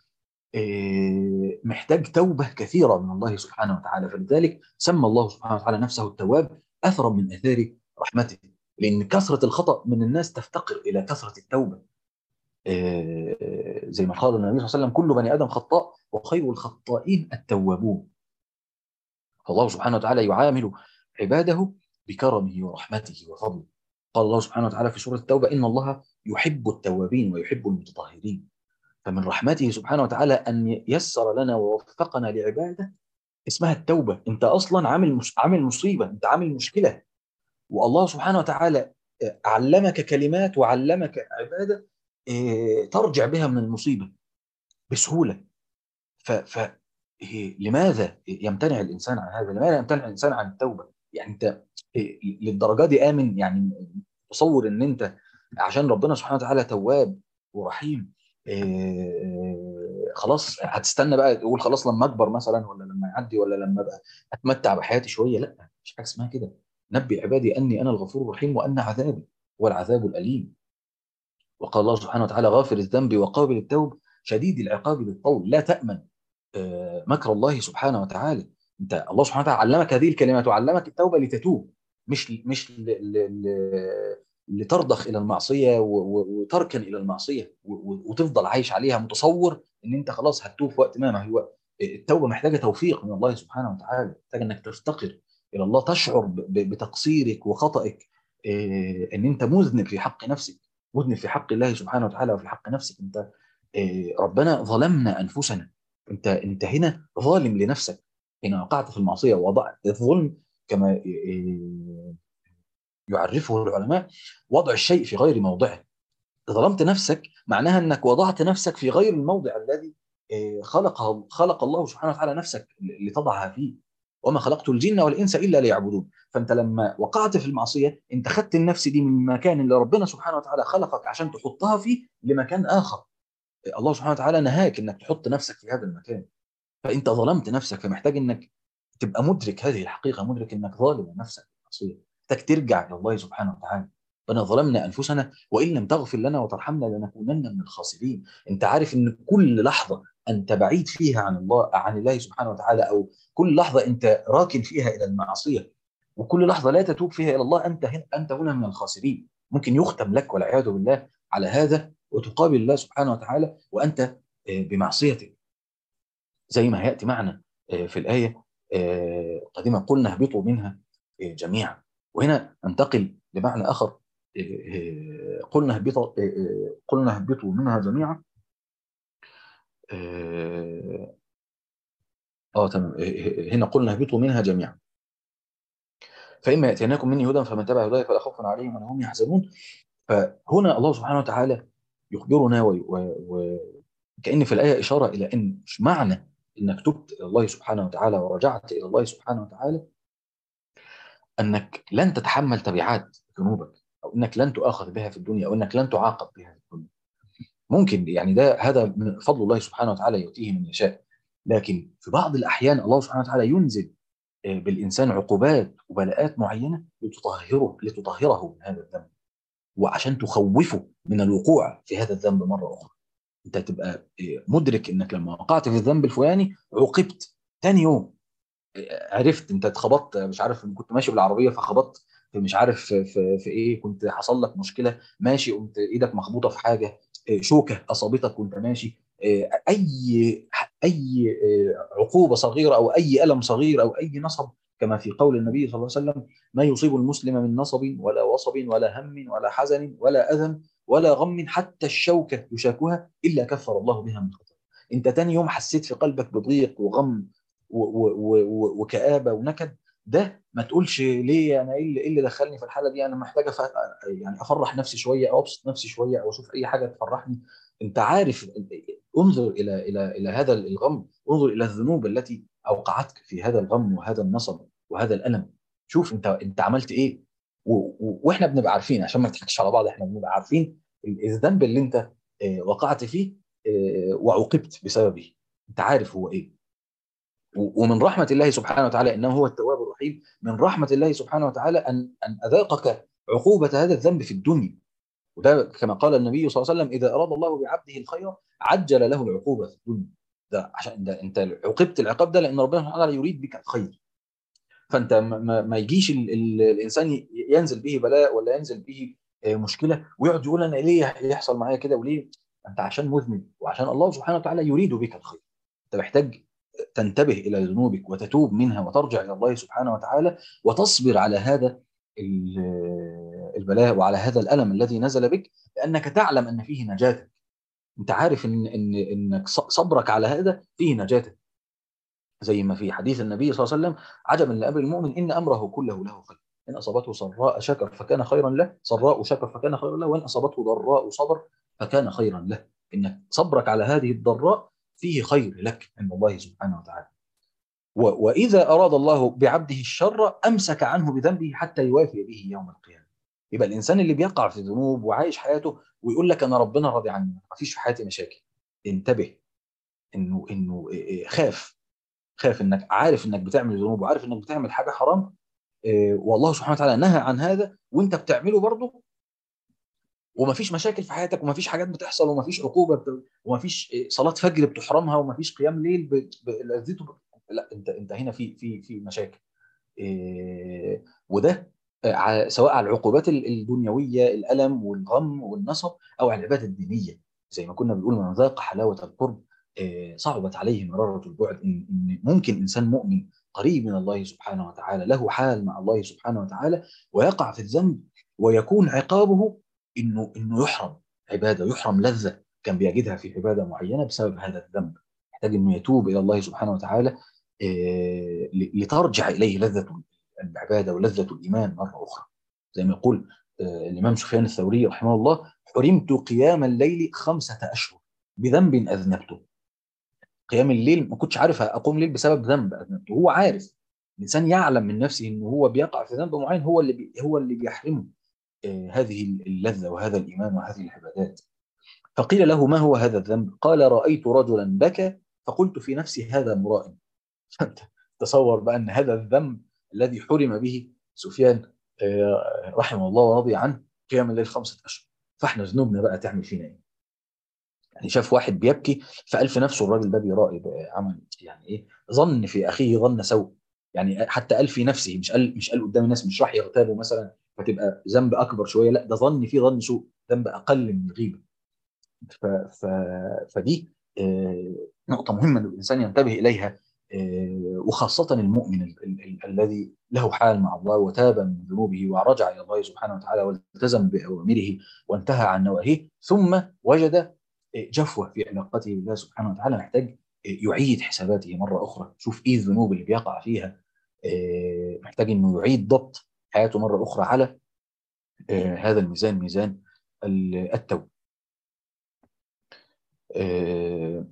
محتاج توبة كثيرة من الله سبحانه وتعالى. فلذلك سمى الله سبحانه وتعالى نفسه التواب أثرا من آثار رحمته، لأن كثرة الخطأ من الناس تفتقر إلى كثرة التوبة. زي ما قال النبي صلى الله عليه وسلم كل بني آدم خطاء وخير الخطائين التوابون. فالله سبحانه وتعالى يعامل عباده بكرمه ورحمته وفضله. قال الله سبحانه وتعالى في سورة التوبة إن الله يحب التوابين ويحب المتطهرين. فمن رحمته سبحانه وتعالى أن يسر لنا ووفقنا لعبادة اسمها التوبة. أنت أصلا عامل مش... عامل مصيبة، أنت عامل مشكلة، والله سبحانه وتعالى علمك كلمات وعلمك عبادة ترجع بها من المصيبة بسهولة. ف... ف... لماذا يمتنع الإنسان عن هذا؟ لماذا يمتنع الإنسان عن التوبة؟ يعني أنت للدرجة دي آمن؟ يعني تصور أن أنت عشان ربنا سبحانه وتعالى تواب ورحيم خلاص هتستنى بقى تقول خلاص لما أكبر مثلا، ولا لما يعدي، ولا لما بقى أتمتع بحياتي شوية؟ لا، مش حاجة اسمها كده. نبي عبادي أني أنا الغفور الرحيم وأن عذابي هو العذاب الأليم. وقال الله سبحانه وتعالى غافر الذنب وقابل التوب شديد العقاب للطول. لا تأمن آه، مكر الله سبحانه وتعالى. انت الله سبحانه وتعالى علمك هذه الكلمات وعلمك التوبه لتتوب، مش مش ل- ل- ل- لترضخ الى المعصيه و- و- وتركن الى المعصيه و- و- وتفضل عايش عليها متصور ان انت خلاص هتتوب في وقت ما. ما هو التوبه محتاجه توفيق من الله سبحانه وتعالى، محتاجه انك تفتقر الى الله، تشعر ب- ب- بتقصيرك وخطئك، آه، ان انت مذنب في حق نفسك، مذنب في حق الله سبحانه وتعالى وفي حق نفسك. انت آه، ربنا ظلمنا انفسنا. انت انت هنا ظالم لنفسك، هنا وقعت في المعصيه. ووضع الظلم كما ي- يعرفه العلماء وضع الشيء في غير موضعه. ظلمت نفسك معناها انك وضعت نفسك في غير الموضع الذي آه، خلقه خلق الله سبحانه وتعالى نفسك لتضعها فيه. وما خلقت الجن والانس الا ليعبدون. فانت لما وقعت في المعصيه انت خدت النفس دي من المكان اللي ربنا سبحانه وتعالى خلقك عشان تحطها فيه لمكان اخر. الله سبحانه وتعالى نهاك انك تحط نفسك في هذا المكان، فانت ظلمت نفسك. فمحتاج انك تبقى مدرك هذه الحقيقه، مدرك انك ظالم لنفسك بالمعصيه، محتاج ترجع الى الله سبحانه وتعالى. ربنا ظلمنا انفسنا وان لم تغفر لنا وترحمنا لنكونن من الخاسرين. انت عارف ان كل لحظه انت بعيد فيها عن الله، عن الله سبحانه وتعالى، او كل لحظه انت راكن فيها الى المعصيه وكل لحظه لا تتوب فيها الى الله، انت هنا انت هنا من الخاسرين. ممكن يختم لك والعياذ بالله على هذا وتقابل الله سبحانه وتعالى وانت آه، بمعصيته، زي ما هيأتي معنا آه، في الآية آه، قديما قلنا اهبطوا منها آه، جميعا. وهنا ننتقل لمعنى آخر. آه، آه، قلنا اهبطوا آه، آه، قلنا اهبطوا منها جميعا. اه آه، تمام. آه، آه، هنا قلنا اهبطوا منها جميعا فإما يأتيناكم مني هدى فمن تبع هداي فلا خوف عليهم ولا هم يحزنون. فهنا الله سبحانه وتعالى يخبرنا وكأن و... و... كأن في الآية إشارة إلى أن مش معنى أنك تبت إلى الله سبحانه وتعالى ورجعت إلى الله سبحانه وتعالى انك لن تتحمل تبعات ذنوبك، او انك لن تؤاخذ بها في الدنيا، او انك لن تعاقب بها في الدنيا. ممكن يعني ده هذا من فضل الله سبحانه وتعالى يؤتيه من يشاء. لكن في بعض الاحيان الله سبحانه وتعالى ينزل آه، بالانسان عقوبات وبلاءات معينه لتطهره لتطهره من هذا الذنب، وعشان تخوفه من الوقوع في هذا الذنب مره اخرى. انت تبقى آه، مدرك انك لما وقعت في الذنب الفلاني عوقبت ثاني يوم. عرفت انت اتخبطت، مش عارف كنت ماشي بالعربيه فخبطت في مش عارف في, في, في ايه، كنت حصل لك مشكله ماشي قمت ايدك مخبوطه في حاجه، إيه، شوكه اصابتك وانت ماشي، إيه، اي اي إيه، عقوبه صغيره او اي الم صغير او اي نصب. كما في قول النبي صلى الله عليه وسلم: ما يصيب المسلم من نصب ولا وصب ولا هم ولا حزن ولا اذى ولا غم حتى الشوكه يشاكها الا كفر الله بها من خطاياه. انت تاني يوم حسيت في قلبك بضيق وغم و- و- و- وكآبة ونكد، ده ما تقولش ليه انا ايه اللي, إيه اللي دخلني في الحاله دي، انا محتاج أف... يعني افرح نفسي شويه او ابسط نفسي شويه او اشوف اي حاجه تفرحني. انت عارف، انظر الى الى الى هذا الغم، انظر الى الذنوب التي اوقعتك في هذا الغم وهذا النصب وهذا الالم. شوف انت انت عملت ايه. و... و... واحنا بنبقى عارفين، عشان ما نضحكش على بعض، احنا بنبقى عارفين الذنب اللي انت آه، وقعت فيه آه، وعوقبت بسببه. انت عارف هو ايه. ومن رحمة الله سبحانه وتعالى إنه هو التواب الرحيم، من رحمة الله سبحانه وتعالى أن أن أذاقك عقوبة هذا الذنب في الدنيا. وده كما قال النبي صلى الله عليه وسلم: إذا أراد الله بعبده الخير عجل له العقوبة في الدنيا. ده عشان ده أنت عوقبت العقاب ده لأن ربنا سبحانه وتعالى يريد بك الخير. فأنت ما, ما ما يجيش ال ال الإنسان ينزل به بلاء ولا ينزل به آه، مشكلة ويقعد يقول أنا ليه يحصل معايا كده وليه. أنت عشان مذنب وعشان الله سبحانه وتعالى يريد بك الخير. أنت محتاج تنتبه إلى ذنوبك وتتوب منها وترجع إلى الله سبحانه وتعالى وتصبر على هذا البلاء وعلى هذا الألم الذي نزل بك، لأنك تعلم أن فيه نجاتك. أنت عارف إن إن إنك صبرك على هذا فيه نجاتك. زي ما في حديث النبي صلى الله عليه وسلم: عجبا لأمر المؤمن إن أمره كله له خير، إن أصابته سراء شكر فكان خيرا له، سراء شكر فكان خيرا له، وإن أصابته ضراء صبر فكان خيرا له. إنك صبرك على هذه الضراء فيه خير لك عند الله سبحانه وتعالى. وإذا أراد الله بعبده الشر أمسك عنه بذنبه حتى يوافي به يوم القيامة. يبقى الإنسان اللي بيقع في ذنوب وعايش حياته ويقول لك أنا ربنا راضي عني ما فيش في حياتي مشاكل، انتبه. إنه إنه خاف، خاف إنك عارف إنك بتعمل ذنوب وعارف إنك بتعمل حاجة حرام، والله سبحانه وتعالى نهى عن هذا وأنت بتعمله برضه. ومفيش مشاكل في حياتك، ومفيش حاجات بتحصل، ومفيش عقوبه بت... ومفيش صلاه فجر بتحرمها، ومفيش قيام ليل ب... ب... لذته ب... لا، انت انت هنا في في في مشاكل. إيه... وده ع- سواء على العقوبات ال- الدنيويه، الالم والغم والنصب، او على العباده الدينيه. زي ما كنا بنقول، من ذاق حلاوه القرب إيه، صعبت عليه مراره البعد. ان إن ممكن انسان مؤمن قريب من الله سبحانه وتعالى، له حال مع الله سبحانه وتعالى، ويقع في الذنب، ويكون عقابه انه انه يحرم عباده، يحرم لذه كان بيجدها في عباده معينه بسبب هذا الذنب. يحتاج انه يتوب الى الله سبحانه وتعالى إيه، ل- لترجع اليه لذه العباده ولذه الايمان مره اخرى. زي ما يقول آه، الامام سفيان الثوري رحمه الله: حرمت قيام الليل خمسه اشهر بذنب اذنبته. قيام الليل ما كنتش عارف اقوم ليل بسبب ذنب اذنبته. هو عارف، الانسان يعلم من نفسه انه هو بيقع في ذنب معين، هو اللي بي هو اللي بيحرمه آه، هذه اللذه وهذا الايمان وهذه العبادات. فقيل له: ما هو هذا الذنب؟ قال: رايت رجلا بكى فقلت في نفسي هذا مرائي. فانت تصور بقى ان هذا الذنب الذي حرم به سفيان آه، رحمه الله ورضي عنه، قيام الليل خمسة اشهر. فاحنا ذنوبنا بقى تعمل فينا ايه؟ يعني شاف واحد بيبكي فقال في نفسه الراجل ده بيرائي بقى، عمل يعني ايه؟ ظن في اخيه ظن سوء. يعني حتى قال في نفسه، مش قال مش قال قدام الناس، مش راح يغتابه مثلا فتبقى ذنب اكبر شويه، لا، ده ظن فيه ظن سوء، ذنب اقل من الغيبه. ف... ف... فدي آه، نقطة مهمة أن الإنسان ينتبه إليها. آه، وخاصة المؤمن ال... ال... ال... الذي له حال مع الله، وتاب من ذنوبه ورجع إلى الله سبحانه وتعالى، والتزم بأوامره وانتهى عن نواهيه، ثم وجد آه، جفوة في علاقته بالله سبحانه وتعالى، محتاج آه، يعيد حساباته مرة أخرى، شوف إيه الذنوب اللي بيقع فيها. آه، محتاج إنه يعيد ضبط حياته مرة أخرى على آه، هذا الميزان، ميزان التوبة. آه،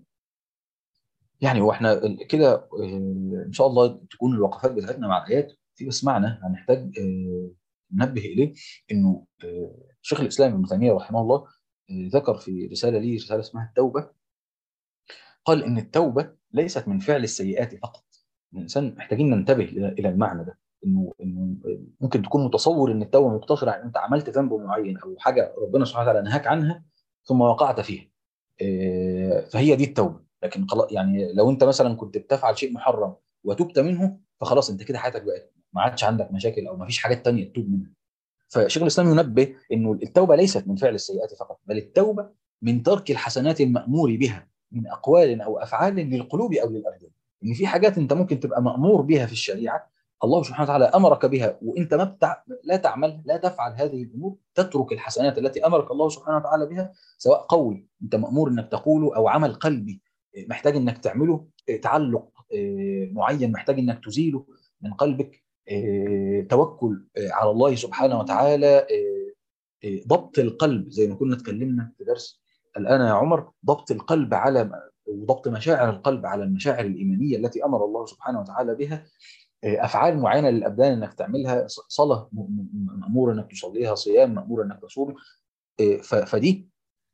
يعني هو احنا كده آه، ان شاء الله تكون الوقفات بتاعتنا مع الايات في بس معنى هنحتاج آه، ننبه اليه. انه آه، شيخ الاسلام ابن تيميه رحمه الله آه، ذكر في رساله ليه، رساله اسمها التوبه، قال ان التوبه ليست من فعل السيئات فقط. الانسان محتاجين ننتبه الى إلى المعنى ده، انه انه ممكن تكون متصور ان التوبه مقتصره على ان انت عملت ذنب معين او حاجه ربنا سبحانه وتعالى نهاك عنها ثم وقعت فيها، آه، فهي دي التوبه. لكن خلاص، يعني لو انت مثلا كنت بتفعل شيء محرم وتبت منه، فخلاص انت كده حياتك بقت ما عادش عندك مشاكل، او ما فيش حاجات تانية تتوب منها. فشيخ الاسلام ينبه انه التوبه ليست من فعل السيئات فقط، بل التوبه من ترك الحسنات المامور بها من اقوال او افعال للقلوب او للابدان. ان في حاجات انت ممكن تبقى مامور بها في الشريعه، الله سبحانه وتعالى امرك بها وانت ما بتع... لا تعمل، لا تفعل هذه الامور، تترك الحسنات التي امرك الله سبحانه وتعالى بها، سواء قول انت مامور انك تقوله، او عمل قلبي محتاج انك تعمله، تعلق معين محتاج انك تزيله من قلبك، آه، توكل آه، على الله سبحانه وتعالى، آه، آه، ضبط القلب زي ما كنا اتكلمنا في درس الآن يا عمر، ضبط القلب على وضبط مشاعر القلب على المشاعر الإيمانية التي أمر الله سبحانه وتعالى بها، آه، أفعال معينة للأبدان إنك تعملها، صلاة م- م- مأمور إنك تصليها، صيام مأمور إنك تصوم. آه، ف- فدي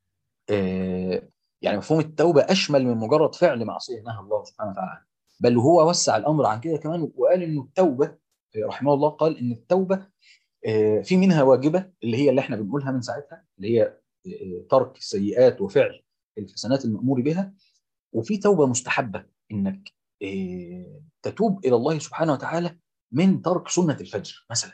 آه، يعني مفهوم التوبة أشمل من مجرد فعل معصية نهى الله سبحانه وتعالى عنها، بل هو وسع الأمر عن كده كمان، وقال إنه التوبة آه، رحمه الله قال إن التوبة آه، في منها واجبة اللي هي اللي احنا بنقولها من ساعتها، اللي هي آه، ترك السيئات وفعل الحسنات المأمور بها، وفي توبة مستحبة إنك آه، تتوب إلى الله سبحانه وتعالى من ترك سنة الفجر مثلا.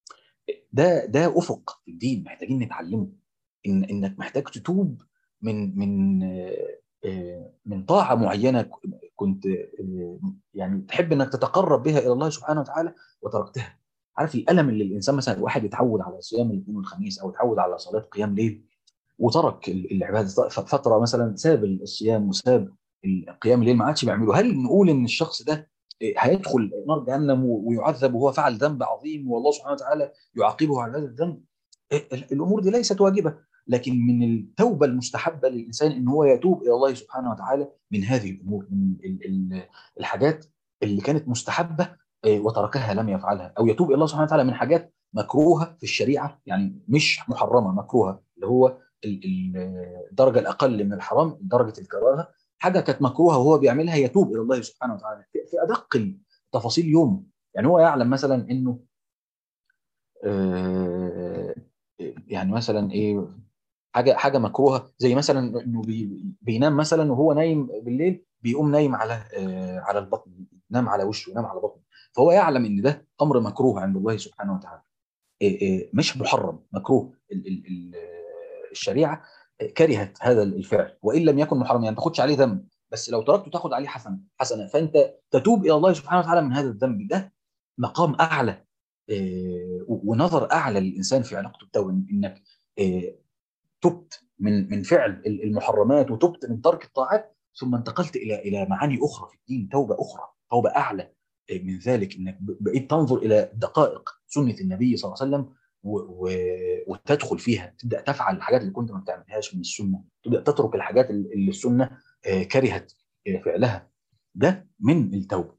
ده ده افق في الدين محتاجين نتعلمه، ان انك محتاج تتوب من من آه، آه، من طاعه معينه ك- كنت آه، يعني تحب انك تتقرب بها الى الله سبحانه وتعالى وتركتها. عارف الالم اللي الانسان مثلا، واحد يتعود على صيام الاثنين والخميس، او يتعود على صلاه قيام ليل وترك ال- العباده ف- فتره، مثلا ساب الصيام وساب القيام الليل ما عادش بيعمله، هل نقول ان الشخص ده هيدخل نار جهنم ويعذب وهو فعل ذنب عظيم والله سبحانه وتعالى يعاقبه على هذا الذنب؟ الامور دي ليست واجبه، لكن من التوبه المستحبه للانسان ان هو يتوب الى الله سبحانه وتعالى من هذه الامور، من ال- ال- الحاجات اللي كانت مستحبه آه، وتركها لم يفعلها، او يتوب الى الله سبحانه وتعالى من حاجات مكروهه في الشريعه، يعني مش محرمه، مكروهه، اللي هو ال- ال- الدرجه الاقل من الحرام، درجه الكراهه، حاجه كانت مكروهه وهو بيعملها، يتوب الى الله سبحانه وتعالى في في ادق تفاصيل يومه. يعني هو يعلم مثلا انه آه، يعني مثلا ايه، حاجه حاجه مكروهه، زي مثلا انه بي بينام مثلا وهو نايم بالليل، بيقوم نايم على آه على البطن، ينام على وشه، ينام على بطنه. فهو يعلم ان ده امر مكروه عند الله سبحانه وتعالى، إيه إيه مش محرم، مكروه. ال- ال- ال- الشريعه كرهت هذا الفعل، وان لم يكن محرم، يعني ما تاخدش عليه ذنب، بس لو تركته تاخد عليه حسنه حسنه، فانت تتوب الى الله سبحانه وتعالى من هذا الذنب. ده مقام اعلى، إيه، ونظر اعلى للانسان في علاقته بالتوبه، انك إيه، تبت من من فعل المحرمات، وتبت من ترك الطاعات، ثم انتقلت الى الى معاني اخرى في الدين، توبه اخرى، توبه اعلى من ذلك، انك بقيت تنظر الى دقائق سنه النبي صلى الله عليه وسلم، و و وتدخل فيها، تبدا تفعل الحاجات اللي كنت ما بتعملهاش من السنه، تبدا تترك الحاجات اللي السنه آه، كرهت آه، فعلها. ده من التوبه.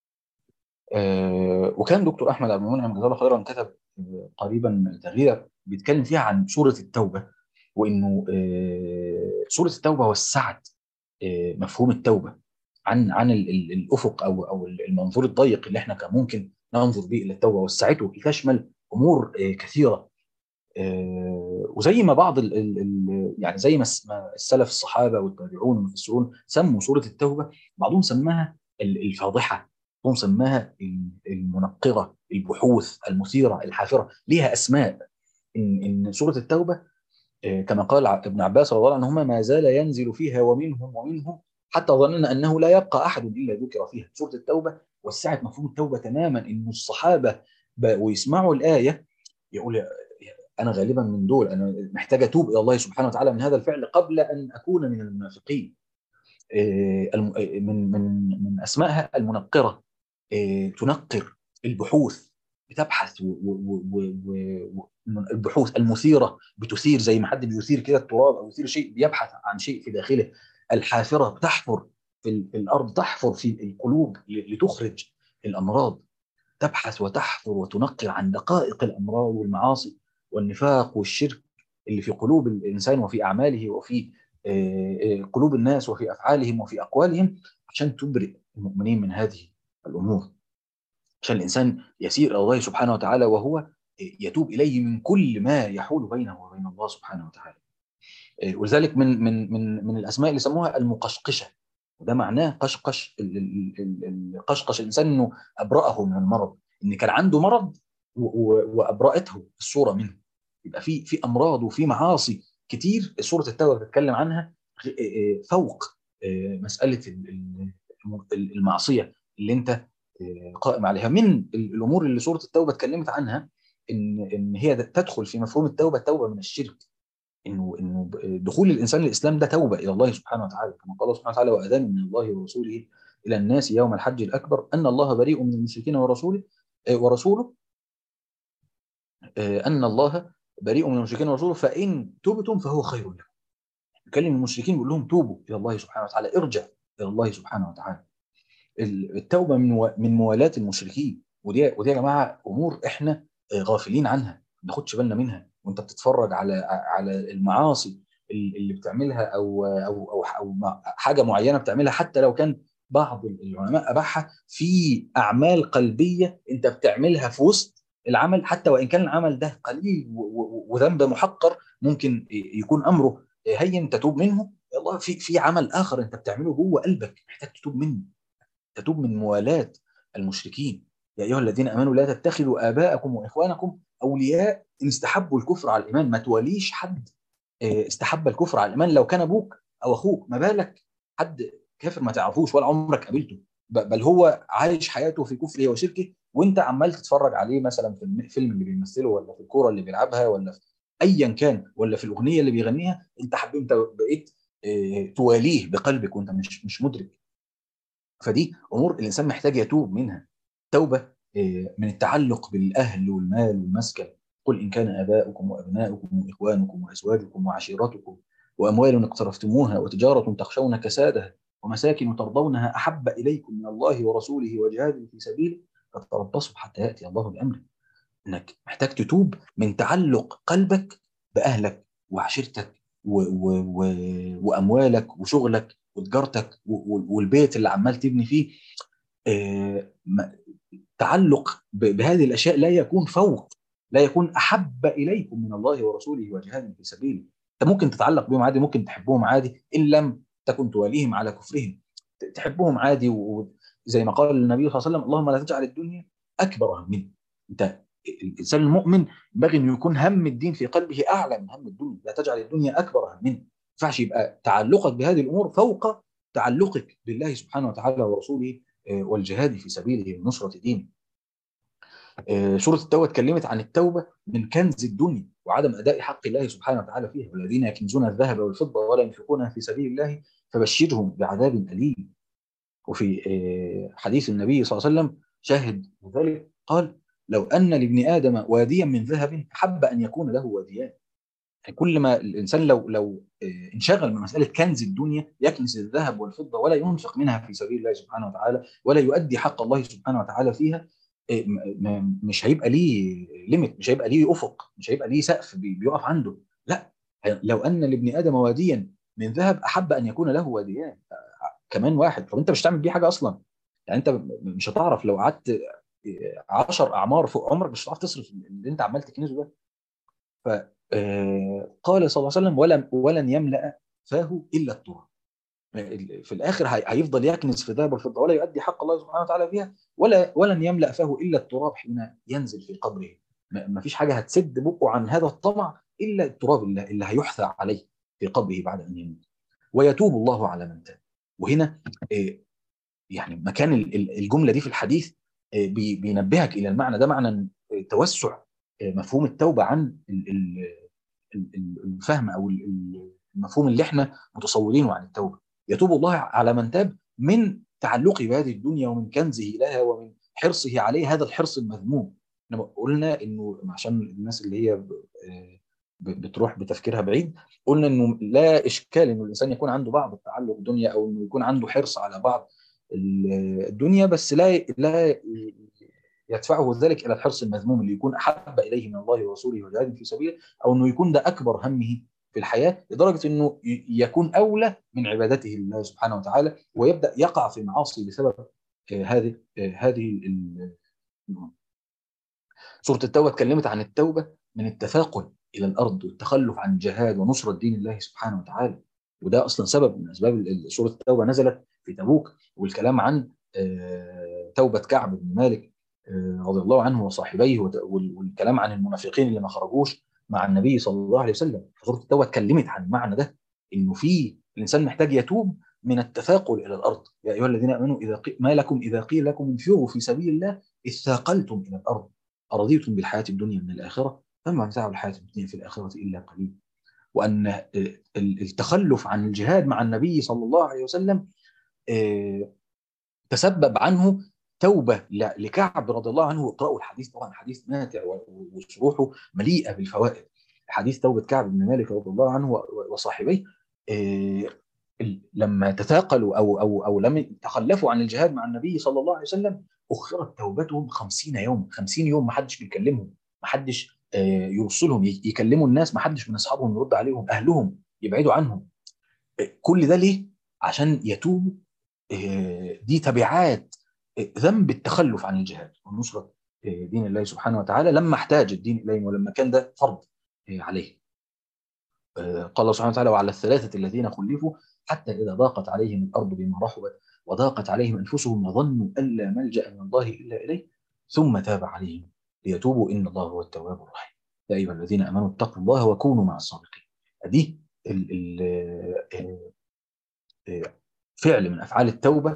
آه، وكان دكتور احمد عبد المنعم جزاه الله خيرا كتب آه، قريبا تغيير بيتكلم فيها عن سوره التوبه، وانه آه، سوره التوبه وسعت آه، مفهوم التوبه عن عن ال- ال- الافق او او المنظور الضيق اللي احنا كان ممكن ننظر به الى التوبه، وسعته لتشمل امور آه، كثيره. آه، وزي ما بعض ال ال ال يعني زي ما الس- ما السلف الصحابه والتابعون والمفسرون سموا سوره التوبه، بعضهم سماها ال- الفاضحه، بعضهم سماها ال- المنقره، البحوث، المثيره، الحافره، ليها اسماء. ان ان سوره التوبه آه، كما قال ع- ابن عباس رضي الله عنهما: ما زال ينزل فيها ومنهم ومنهم حتى ظننا انه لا يبقى احد الا ذكر فيها. سوره التوبه وسعت مفهوم التوبه تماما، ان الصحابه بقوا يسمعوا الايه يقول: انا غالبا من دول، انا محتاج اتوب الى الله سبحانه وتعالى من هذا الفعل قبل ان اكون من المنافقين. آه، الم- آه، من من من اسمائها المنقره، آه، تنقر، البحوث، بتبحث، و- و- و- و- و- البحوث المثيره، بتثير زي ما حد بيثير كده التراب او يثير شيء، بيبحث عن شيء في داخله. الحافره، بتحفر في ال- في الارض، تحفر في القلوب ل- لتخرج الامراض، تبحث وتحفر وتنقر عن دقائق الامراض والمعاصي والنفاق والشرك اللي في قلوب الانسان وفي اعماله وفي آه، آه، قلوب الناس وفي افعالهم وفي اقوالهم، عشان تبرئ المؤمنين من هذه الامور، عشان الانسان يسير الى الله سبحانه وتعالى وهو يتوب اليه من كل ما يحول بينه وبين الله سبحانه وتعالى. آه، ولذلك من من من من الاسماء اللي سموها المقشقشه، وده معناه قشقش ال- ال- ال- ال- قشقش الانسان، انه ابرأه من المرض، ان كان عنده مرض و- و- وابرأته الصوره منه. يبقى في في امراض وفي معاصي كتير سوره التوبه بتتكلم عنها، غ- آه، آه، فوق آه، مساله ال- ال- المعصيه اللي انت آه، قائم عليها. من ال- الامور اللي سوره التوبه اتكلمت عنها ان ان هي تدخل في مفهوم التوبه، التوبه من الشرك، انه انه دخول الانسان الاسلام ده توبه الى الله سبحانه وتعالى، كما قال الله سبحانه وتعالى: واذان من الله ورسوله الى الناس يوم الحج الاكبر ان الله بريء من المشركين ورسوله آه، ورسوله آه، ان الله بريء من المشركين ورسوله فان تبتم فهو خير لكم. يكلم المشركين بيقول لهم: توبوا الى الله سبحانه وتعالى، ارجع الى الله سبحانه وتعالى. التوبه من و- من موالاه المشركين، ودي ودي يا جماعه امور احنا آه، غافلين عنها، ما بناخدش بالنا منها. وانت بتتفرج على على المعاصي اللي بتعملها، او او او او مع- حاجه معينه بتعملها، حتى لو كان بعض العلماء اباحها في اعمال قلبيه انت بتعملها في وسط العمل، حتى وان كان العمل ده قليل و- و- وذنب محقر، ممكن يكون امره هين تتوب منه. والله في في عمل اخر انت بتعمله جوه قلبك محتاج تتوب منه، تتوب من موالاة المشركين. يا أيها الذين آمنوا لا تتخذوا آباءكم وإخوانكم أولياء إن استحبوا الكفر على الإيمان. ما توليش حد آه، استحب الكفر على الإيمان، لو كان أبوك أو أخوك، ما بالك حد كافر ما تعرفوش ولا عمرك قابلته، ب- بل هو عايش حياته في كفره وشركه، وانت عمال تتفرج عليه مثلا في الفيلم اللي بيمثله، ولا في الكوره اللي بيلعبها، ولا في ايا كان، ولا في الاغنيه اللي بيغنيها، انت حب انت بقيت آه، تواليه بقلبك وانت مش مش مدرك. فدي امور الانسان محتاج يتوب منها، توبه آه، من التعلق بالاهل والمال والمسكن. قل ان كان اباؤكم وابناؤكم واخوانكم وازواجكم وعشيرتكم واموال اقترفتموها وتجاره تخشون كسادها ومساكن ترضونها احب اليكم من الله ورسوله وجهاد في سبيله فتربصوا حتى ياتي الله بامره. انك محتاج تتوب من تعلق قلبك باهلك وعشيرتك و و و واموالك وشغلك وتجارتك و- و- والبيت اللي عمال تبني فيه. آه، ما- تعلق ب- بهذه الاشياء لا يكون فوق، لا يكون احب اليكم من الله ورسوله وجهاد في سبيله. انت ممكن تتعلق بهم عادي، ممكن تحبهم عادي ان لم تكن تواليهم على كفرهم، تحبهم عادي. وزي ما قال النبي صلى الله عليه وسلم: اللهم لا تجعل الدنيا اكبر همنا. انت الانسان المؤمن ينبغي انه يكون هم الدين في قلبه اعلى من هم الدنيا. لا تجعل الدنيا اكبر همنا. ما ينفعش يبقى تعلقك بهذه الامور فوق تعلقك بالله سبحانه وتعالى ورسوله والجهاد في سبيله ونصرة دينه. سورة التوبة اتكلمت عن التوبة من كنز الدنيا وعدم أداء حق الله سبحانه وتعالى فيها: والذين يكنزون الذهب والفضة ولا ينفقونها في سبيل الله فبشرهم بعذاب أليم. وفي حديث النبي صلى الله عليه وسلم شاهد ذلك قال: لو أن لابن آدم واديا من ذهب أحب أن يكون له واديان. يعني كل ما الإنسان لو لو انشغل من مسألة كنز الدنيا، يكنز الذهب والفضة ولا ينفق منها في سبيل الله سبحانه وتعالى ولا يؤدي حق الله سبحانه وتعالى فيها، مش هيبقى ليه ليميت، مش هيبقى ليه افق، مش هيبقى ليه سقف بيقف عنده. لا، لو ان لابن ادم واديا من ذهب احب ان يكون له واديان كمان واحد. طب انت مش هتعمل بيه حاجه اصلا. يعني انت مش هتعرف لو قعدت عشر اعمار فوق عمرك مش هتعرف تصرف اللي انت عمال تكنزه ده. فقال صلى الله عليه وسلم: ولن ولن يملا فاه الا التراب. في الاخر هيفضل يكنز في الذهب والفضه ولا يؤدي حق الله سبحانه وتعالى فيها، ولا ولن يملا فاه الا التراب حين ينزل في قبره. ما فيش حاجه هتسد بقه عن هذا الطمع الا التراب اللي, اللي هيحثى عليه في قبره بعد ان يموت. ويتوب الله على من تاب. وهنا يعني مكان الجمله دي في الحديث بينبهك الى المعنى ده، معنى توسع مفهوم التوبه عن الفهم او المفهوم اللي احنا متصورينه عن التوبه. يتوب الله على من تاب من تعلقه بهذه الدنيا ومن كنزه لها ومن حرصه عليه، هذا الحرص المذموم. قلنا انه عشان الناس اللي هي بتروح بتفكيرها بعيد، قلنا انه لا اشكال انه الانسان يكون عنده بعض التعلق بالدنيا او انه يكون عنده حرص على بعض الدنيا، بس لا لا يدفعه ذلك الى الحرص المذموم اللي يكون احب اليه من الله ورسوله وجهاد في سبيله، او انه يكون ده اكبر همه في الحياه لدرجه انه يكون اولى من عبادته لله سبحانه وتعالى ويبدا يقع في معاصي بسبب هذه هذه سوره التوبه اتكلمت عن التوبه من التثاقل الى الارض والتخلف عن الجهاد ونصره دين الله سبحانه وتعالى. وده اصلا سبب من اسباب سوره التوبه نزلت في تبوك، والكلام عن توبه كعب بن مالك رضي الله عنه وصاحبيه، والكلام عن المنافقين اللي ما خرجوش مع النبي صلى الله عليه وسلم. سوره التوبه اتكلمت عن المعنى ده، انه في الانسان محتاج يتوب من التثاقل الى الارض. يا ايها الذين امنوا اذا قي... ما لكم اذا قيل لكم انفروا في سبيل الله اذ ثاقلتم الى الارض ارضيتم بالحياه الدنيا من الاخره فما متاع الحياه الدنيا في الاخره الا قليل. وان التخلف عن الجهاد مع النبي صلى الله عليه وسلم تسبب عنه توبه لكعب رضي الله عنه. اقرأوا الحديث، طبعا حديث ماتع وشروحه مليئه بالفوائد. حديث توبه كعب بن مالك رضي الله عنه وصاحبيه لما تثاقلوا او او او لم تخلفوا عن الجهاد مع النبي صلى الله عليه وسلم اخرت توبتهم خمسين يوم. خمسين يوم ما حدش بيكلمهم، ما حدش يوصلهم يكلموا الناس، ما حدش من اصحابهم يرد عليهم، اهلهم يبعدوا عنهم. كل ده ليه؟ عشان يتوبوا. دي تبعات ذنب التخلف عن الجهاد ونصرة دين الله سبحانه وتعالى لما احتاج الدين إليهم ولما كان ده فرض عليه. قال الله سبحانه وتعالى: وعلى الثلاثة الذين خلفوا حتى إذا ضاقت عليهم الأرض بما رحبت وضاقت عليهم أنفسهم وظنوا أن لا ملجأ من الله إلا إليه ثم تاب عليهم ليتوبوا إن الله هو التواب الرحيم. يا أيها الذين آمنوا اتقوا الله وكونوا مع الصادقين. دي ال ال فعل من افعال التوبه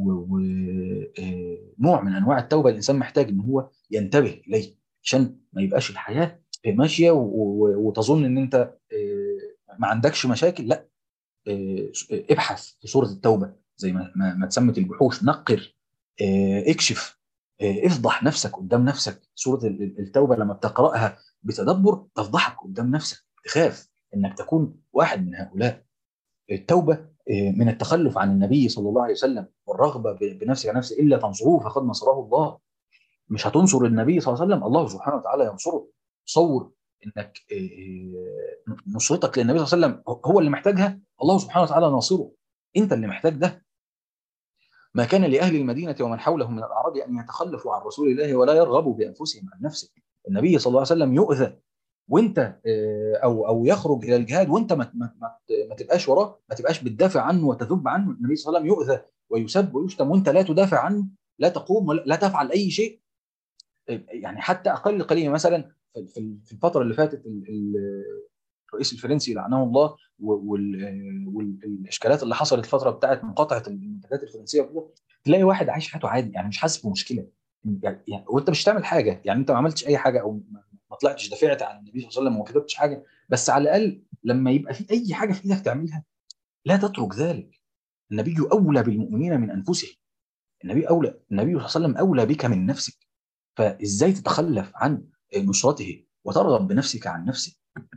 ونوع من انواع التوبه الانسان محتاج ان هو ينتبه اليه عشان ما يبقاش الحياه ماشيه وتظن ان انت ما عندكش مشاكل. لا، ابحث في سوره التوبه زي ما ما تسمت البحوث، نقر، اكشف، افضح نفسك قدام نفسك. سوره التوبه لما بتقراها بتدبر تفضحك قدام نفسك، تخاف انك تكون واحد من هؤلاء. التوبه من التخلف عن النبي صلى الله عليه وسلم والرغبه بنفسك عن نفسك الا تنصروه فقد نصره الله. مش هتنصر النبي صلى الله عليه وسلم، الله سبحانه وتعالى ينصره. تصور انك نصرتك للنبي صلى الله عليه وسلم هو اللي محتاجها، الله سبحانه وتعالى ناصره. انت اللي محتاج ده. ما كان لاهل المدينه ومن حولهم من الاعراب ان يتخلفوا عن رسول الله ولا يرغبوا بانفسهم عن نفسه. النبي صلى الله عليه وسلم يؤذى وانت او او يخرج الى الجهاد وانت ما ما ما تبقاش وراه، ما تبقاش بتدافع عنه وتذب عنه. النبي صلى الله عليه وسلم يؤذى ويسب ويشتم وانت لا تدافع عنه، لا تقوم ولا لا تفعل اي شيء. يعني حتى اقل قليل مثلا في في الفتره اللي فاتت الرئيس الفرنسي لعنه الله والاشكالات اللي حصلت الفتره بتاعت مقاطعه المنتجات الفرنسيه وكده، تلاقي واحد عايش حياته عادي، يعني مش حاسس بمشكله، يعني يعني وانت مش تعمل حاجه، يعني انت ما عملتش اي حاجه او ما طلعتش دافعت عن النبي صلى الله عليه وسلم وما كتبتش حاجه، بس على الاقل لما يبقى في اي حاجه في ايدك تعملها لا تترك ذلك. النبي اولى بالمؤمنين من انفسهم. النبي اولى، النبي صلى الله عليه وسلم اولى بك من نفسك، فازاي تتخلف عن نصرته وترغب بنفسك عن نفسك؟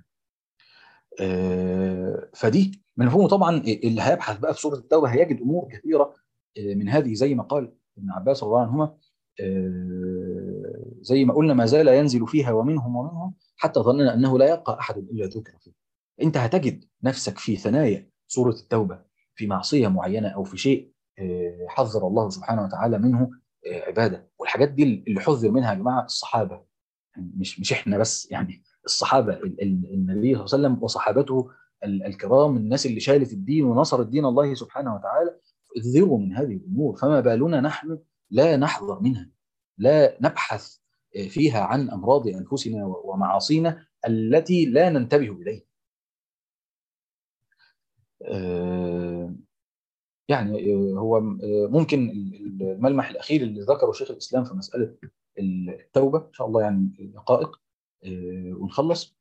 آه فدي من مفهومه طبعا. اللي هيبحث بقى في سوره التوبه هيجد امور كثيره آه من هذه، زي ما قال ابن عباس رضي الله عنهما، آه زي ما قلنا ما زال ينزل فيها ومنهم ومنهم حتى ظننا انه لا يبقى احد الا ذكر فيه. انت هتجد نفسك في ثنايا سوره التوبه في معصيه معينه او في شيء آه حذر الله سبحانه وتعالى منه آه عباده، والحاجات دي اللي حذر منها يا جماعه الصحابه، مش مش احنا بس، يعني الصحابه ال- ال- النبي صلى الله عليه وسلم وصحابته ال- الكرام، الناس اللي شالت الدين ونصرت دين الله سبحانه وتعالى، احذروا من هذه الامور، فما بالنا نحن لا نحذر منها، لا نبحث فيها عن امراض انفسنا ومعاصينا التي لا ننتبه اليها. آه، يعني آه، هو آه، ممكن الملمح الاخير اللي ذكره شيخ الاسلام في مساله التوبه ان شاء الله، يعني دقائق آه، ونخلص.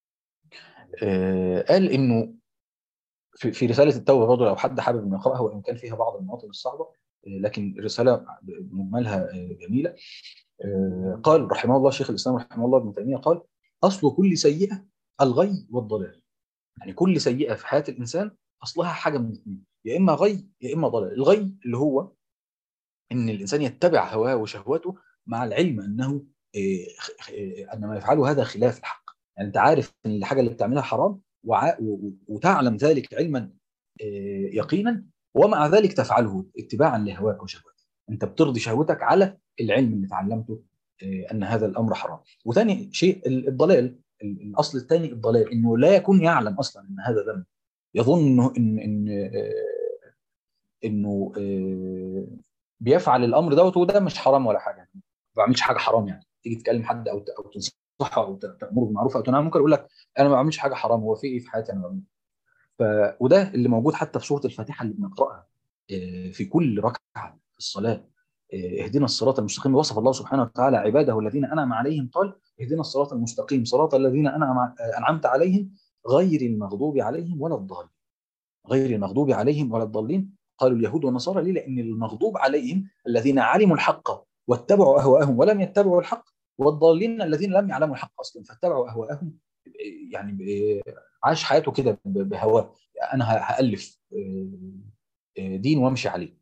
آه، قال انه في في رساله التوبه برضه، لو حد حابب انه يقراها وان كان فيها بعض المواطن الصعبه، آه، لكن رساله مجملها آه، جميله. آه، قال رحمه الله شيخ الاسلام رحمه الله ابن تيميه، قال: اصل كل سيئه الغي والضلال. يعني كل سيئه في حياه الانسان اصلها حاجه من الاثنين، يا اما غي يا اما ضلال. الغي اللي هو ان الانسان يتبع هواه وشهوته مع العلم انه آه، آه، ان ما يفعله هذا خلاف الحق. يعني انت عارف ان الحاجه اللي بتعملها حرام وع- و- وتعلم ذلك علما آه، يقينا، ومع ذلك تفعله اتباعا لهواك وشهوتك. انت بترضي شهوتك على العلم اللي تعلمته آه، ان هذا الامر حرام. وثاني شيء ال- الضلال، ال- الاصل الثاني الضلال انه لا يكون يعلم اصلا ان هذا ذنب، يظن انه ان ان آه، انه آه، بيفعل الامر دوت وده مش حرام ولا حاجه، ما بعملش حاجه حرام. يعني تيجي تكلم حد او او تنصحه او تامره بالمعروف او تنهى عن المنكر يقول لك انا ما بعملش حاجه حرام، هو في ايه في حياتي انا بعمله؟ ف... وده اللي موجود حتى في سوره الفاتحه اللي بنقراها آه، في كل ركعه في الصلاه. آه، اهدنا الصراط المستقيم. وصف الله سبحانه وتعالى عباده الذين انعم عليهم، قال: اهدنا الصراط المستقيم صراط الذين انعم آه، انعمت عليهم غير المغضوب عليهم ولا الضالين. غير المغضوب عليهم ولا الضالين، قالوا اليهود والنصارى. ليه؟ لأن المغضوب عليهم الذين علموا الحق واتبعوا أهواءهم ولم يتبعوا الحق، والضالين الذين لم يعلموا الحق أصلا فاتبعوا أهواءهم. يعني عاش حياته كده بهواه، أنا هألف دين وامشي عليه،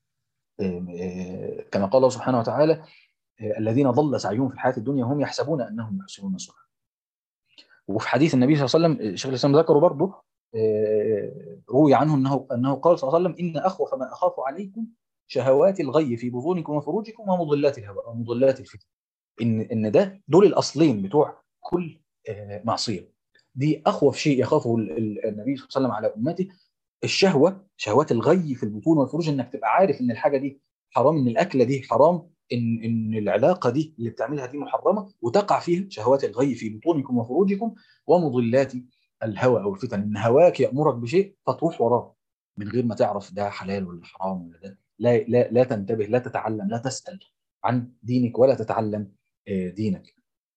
كما قال الله سبحانه وتعالى: الذين ضل سعيهم في الحياة الدنيا وهم يحسبون أنهم يحسنون صنعا. وفي حديث النبي صلى الله عليه وسلم شيخ الاسلام ذكره برضه، روي عنه انه انه قال صلى الله عليه وسلم: ان اخوف ما اخاف عليكم شهوات الغي في بطونكم وفروجكم ومضلات الهوى ومضلات الفتن. ان ان ده دول الاصلين بتوع كل معصيه. دي اخوف شيء يخافه النبي صلى الله عليه وسلم على امته، الشهوه، شهوات الغي في البطون والفروج، انك تبقى عارف ان الحاجه دي حرام، ان الاكله دي حرام، ان ان العلاقه دي اللي بتعملها دي محرمه وتقع فيها شهوات الغي في بطونكم وفروجكم ومضلات الهوى او الفتن، ان هواك يامرك بشيء فتروح وراه من غير ما تعرف ده حلال ولا حرام ولا ده، لا لا لا تنتبه، لا تتعلم، لا تسال عن دينك ولا تتعلم دينك.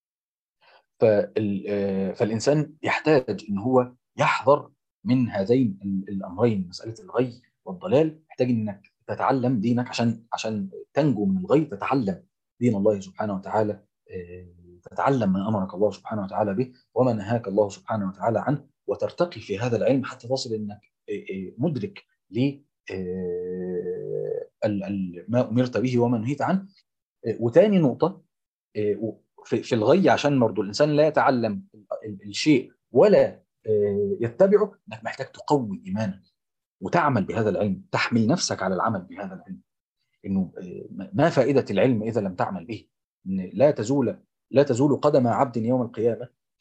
فال- آه، فالإنسان يحتاج إن هو يحذر من هذين الأمرين، مسألة الغي والضلال. محتاج إنك تتعلم دينك عشان عشان تنجو من الغي، تتعلم دين الله سبحانه وتعالى، آه، تتعلم ما أمرك الله سبحانه وتعالى به وما نهاك الله سبحانه وتعالى عنه، وترتقي في هذا العلم حتى تصل إنك آه، آه، مدرك ل آه، ال- ال- ما أمرت به وما نهيت عنه. آه، وتاني نقطة آه، في في الغي، عشان برضه الانسان لا يتعلم ال- الشيء ولا آه، يتبعه، انك محتاج تقوي ايمانك وتعمل بهذا العلم، تحمل نفسك على العمل بهذا العلم. انه آه، ما فائده العلم اذا لم تعمل به؟ ان لا تزول لا تزول قدم عبد يوم القيامه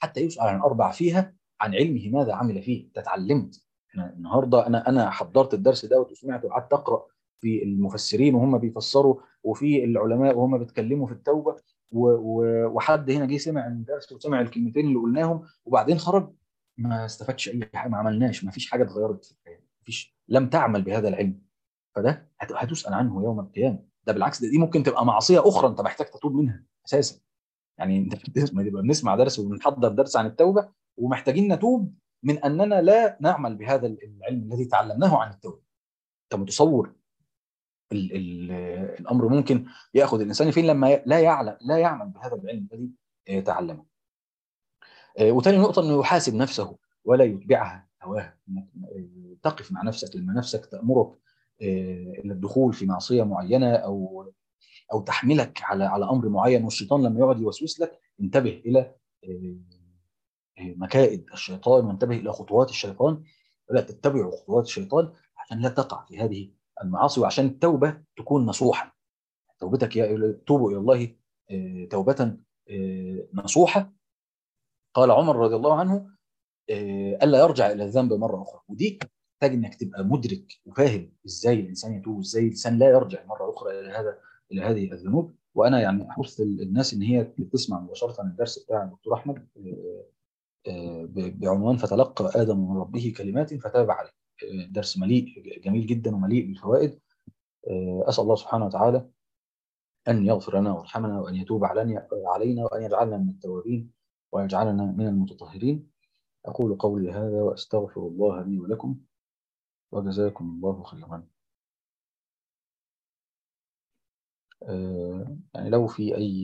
حتى يسأل عن أربع فيها عن علمه ماذا عمل فيه. أنت اتعلمت. احنا النهارده انا انا حضرت الدرس ده وسمعته وقعدت اقرا في المفسرين وهم بيفسروا، وفي العلماء وهم بيتكلموا في التوبه، و- و- وحد هنا جه سمع الدرس وسمع الكلمتين اللي قلناهم وبعدين خرج ما استفادش اي حاجه، ما عملناش، ما فيش حاجه اتغيرت في الحياه، ما فيش، لم تعمل بهذا العلم. فده هت- هتسأل عنه يوم القيامه. ده بالعكس، ده دي ممكن تبقى معصيه اخرى انت محتاج تتوب منها اساسا. يعني انت بتسمع، نبقى بنسمع درس وبنحضر درس عن التوبه ومحتاجين نتوب من اننا لا نعمل بهذا العلم الذي تعلمناه عن التوبه. انت متصور ال ال الامر ممكن ياخذ الانسان فين لما لا يعلم، لا يعمل بهذا العلم الذي آه، تعلمه. آه، وتاني نقطه انه يحاسب نفسه ولا يتبعها هواها. إنك، آه، تقف مع نفسك لما نفسك تامرك آه، الى الدخول في معصيه معينه، او او تحملك على على امر معين، والشيطان لما يقعد يوسوس لك انتبه الى آه، مكائد الشيطان، وانتبه الى خطوات الشيطان، ولا تتبع خطوات الشيطان عشان لا تقع في هذه المعاصي، وعشان التوبه تكون نصوحه. توبتك يا توبوا الى الله آه، توبه آه، نصوحه. قال عمر رضي الله عنه آه، الا يرجع الى الذنب مره اخرى. ودي محتاج انك تبقى مدرك وفاهم ازاي الانسان يتوب، ازاي الانسان لا يرجع مره اخرى الى هذا، الى هذه الذنوب. وانا يعني احث الناس ان هي تسمع مباشره عن الدرس بتاع الدكتور احمد آه، آه، ب- بعنوان فتلقى آدم من ربه كلمات فتاب عليه. آه، درس مليء، جميل جدا ومليء بالفوائد. آه، أسأل الله سبحانه وتعالى أن يغفر لنا ويرحمنا وأن يتوب علينا علينا وأن يجعلنا من التوابين وأن يجعلنا من المتطهرين. أقول قولي هذا وأستغفر الله لي ولكم، وجزاكم الله خيرا. آه، يعني لو في أي